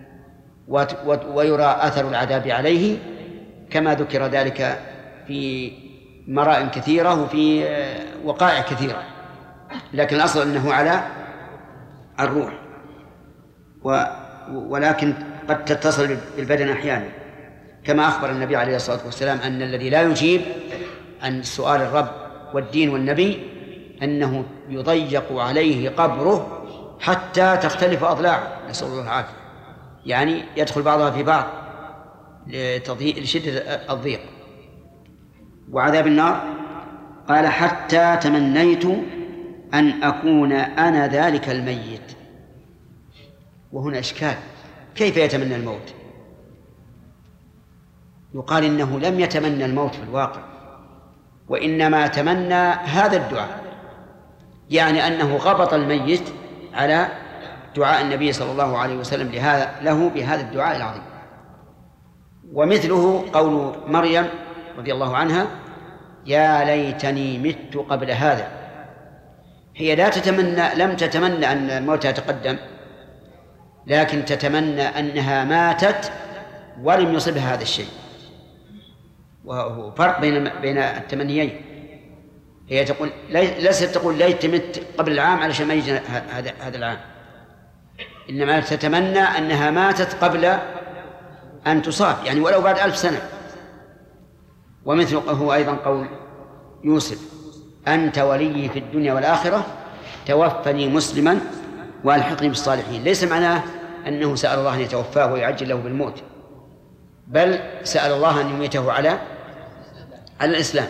ويرى أثر العذاب عليه، كما ذكر ذلك في مراء كثيرة وفي وقائع كثيرة. لكن الأصل أنه على الروح، ولكن قد تتصل بالبدن أحيانا، كما أخبر النبي عليه الصلاة والسلام أن الذي لا يجيب عن سؤال الرب والدين والنبي أنه يضيق عليه قبره حتى تختلف أضلاعه، نسأل الله العافية، يعني يدخل بعضها في بعض لشدة الضيق. وعذاب النار قال حتى تمنيت أن أكون أنا ذلك الميت. وهنا إشكال، كيف يتمنى الموت؟ يقال إنه لم يتمنى الموت في الواقع، وإنما تمنى هذا الدعاء، يعني أنه غبط الميت على دعاء النبي صلى الله عليه وسلم له بهذا الدعاء العظيم. ومثله قول مريم رضي الله عنها يا ليتني مت قبل هذا، هي لم تتمنى أن الموت يتقدم، لكن تتمنى أنها ماتت ولم يصبها هذا الشيء، وهو فرق بين التمنيين. هي تقول ليست تقول ليت مت قبل العام علشان ما يجي هذا العام، إنما تتمنى أنها ماتت قبل أن تصاب، يعني ولو بعد 1000 سنة. ومثله هو أيضا قول يوسف: أنت ولي في الدنيا والآخرة توفني مسلما وألحقني بالصالحين. ليس معناه أنه سأل الله أن يتوفاه ويعجل له بالموت، بل سأل الله أن يميته على الإسلام.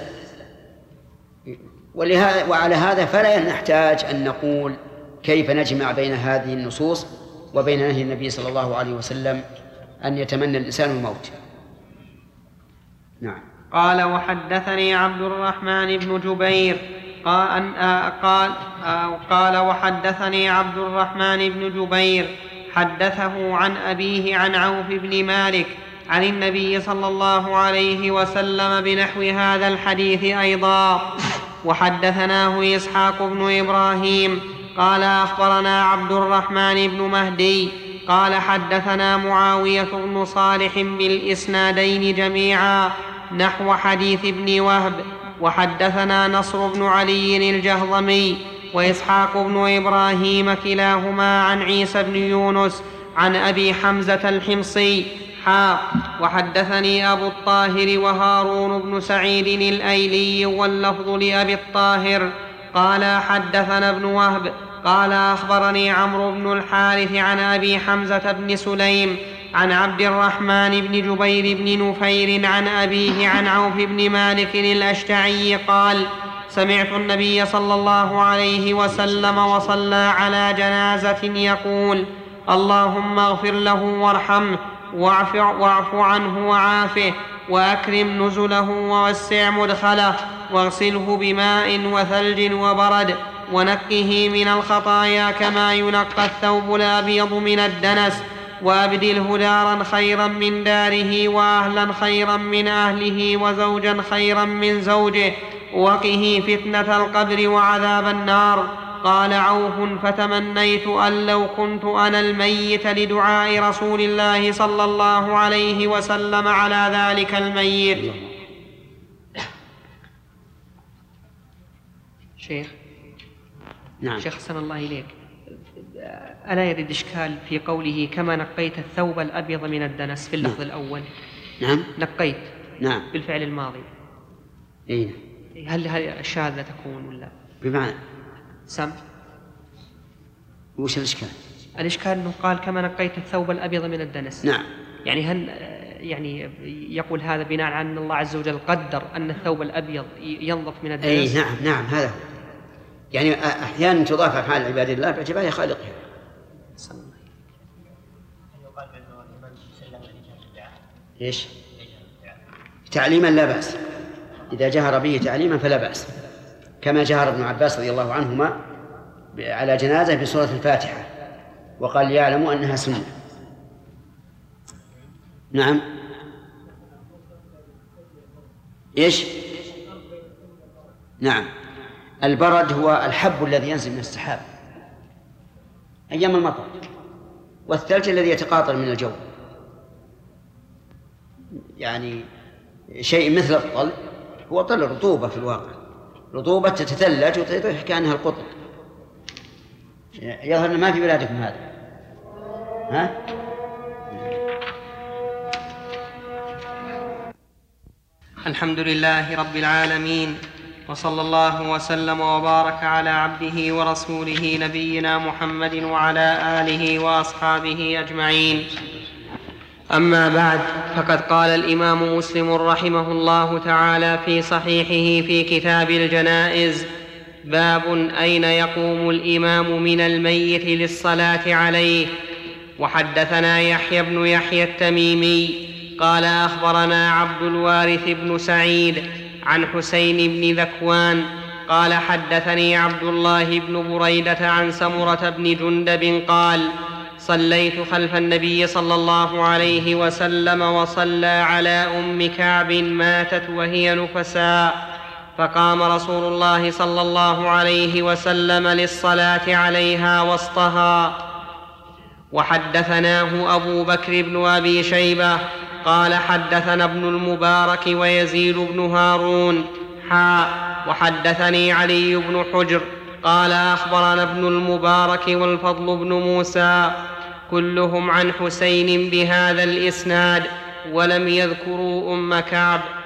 وعلى هذا فلا نحتاج أن نقول كيف نجمع بين هذه النصوص وبين نهي النبي صلى الله عليه وسلم أن يتمنى الإنسان الموت. نعم. قال: وحدثني عبد الرحمن بن جبير قال وحدثني عبد الرحمن بن جبير حدثه عن أبيه عن عوف بن مالك عن النبي صلى الله عليه وسلم بنحو هذا الحديث أيضا. وحدثناه إسحاق بن إبراهيم قال أخبرنا عبد الرحمن بن مهدي قال حدثنا معاوية بن صالح بالإسنادين جميعا نحو حديث ابن وهب. وحدثنا نصر بن علي الجهضمي وإسحاق بن إبراهيم كلاهما عن عيسى بن يونس عن أبي حمزة الحمصي وحدثني أبو الطاهر وهارون بن سعيد الأيلي واللفظ لأبي الطاهر قال حدثنا ابن وهب قال أخبرني عمرو بن الحارث عن أبي حمزة بن سليم عن عبد الرحمن بن جبير بن نفير عن أبيه عن عوف بن مالك الأشتعي قال: سمعت النبي صلى الله عليه وسلم وصلى على جنازة يقول: اللهم اغفر له وارحمه واعف عنه وعافه وأكرم نزله ووسع مدخله واغسله بماء وثلج وبرد ونقه من الخطايا كما ينقى الثوب الأبيض من الدنس وأبدله دارا خيرا من داره وأهلا خيرا من أهله وزوجا خيرا من زوجه وقه فتنة القبر وعذاب النار. قال عوف: فتمنيت أن لو كنت أنا الميت لدعاء رسول الله صلى الله عليه وسلم على ذلك الميت. شيخ نعم. شيخ حسن الله إليك، ألا يرد إشكال في قوله كما نقيت الثوب الأبيض من الدنس في اللفظ الأول؟ نعم. نقيت. نعم. بالفعل الماضي. إيه. هل الشاذة تكون ولا؟ بمعنى سم. وش الإشكال؟ الإشكال أنه قال كما نقيت الثوب الأبيض من الدنس. نعم. يعني هل يقول هذا بناء على أن الله عز وجل قدر أن الثوب الأبيض ينظف من الدنس؟ أي نعم نعم، هذا هو. يعني أحيانا تضاف أفعال عباد الله باعتبار خالقها. إيش؟ تعليما لا بأس، إذا جهر به تعليما فلا بأس، كما جهر ابن عباس رضي الله عنهما على جنازة بسورة الفاتحة وقال يعلم أنها سنة. نعم. إيش؟ نعم. البرد هو الحب الذي ينزل من السحاب أيام المطر، والثلج الذي يتقاطر من الجو، يعني شيء مثل الطل. هو طل رطوبة في الواقع، رطوبة تتثلج وتطيح كأنها القطن. يظهر أن ما في بلادكم هذا، ها؟ الحمد لله رب العالمين، وصلى الله وسلم وبارك على عبده ورسوله نبينا محمد وعلى آله وأصحابه أجمعين. أما بعد، فقد قال الإمام مسلم رحمه الله تعالى في صحيحه في كتاب الجنائز: باب أين يقوم الإمام من الميت للصلاة عليه. وحدثنا يحيى بن يحيى التميمي قال أخبرنا عبد الوارث بن سعيد عن حسين بن ذكوان قال حدثني عبد الله بن بريدة عن سمرة بن جندب قال: صليت خلف النبي صلى الله عليه وسلم وصلى على أم كعب ماتت وهي نفساء، فقام رسول الله صلى الله عليه وسلم للصلاة عليها وسطها. وحدثناه أبو بكر بن أبي شيبة قال حدثنا ابن المبارك ويزيد بن هارون وحدثني علي بن حجر قال أخبرنا ابن المبارك والفضل بن موسى كلهم عن حسين بهذا الإسناد ولم يذكروا أم كعب.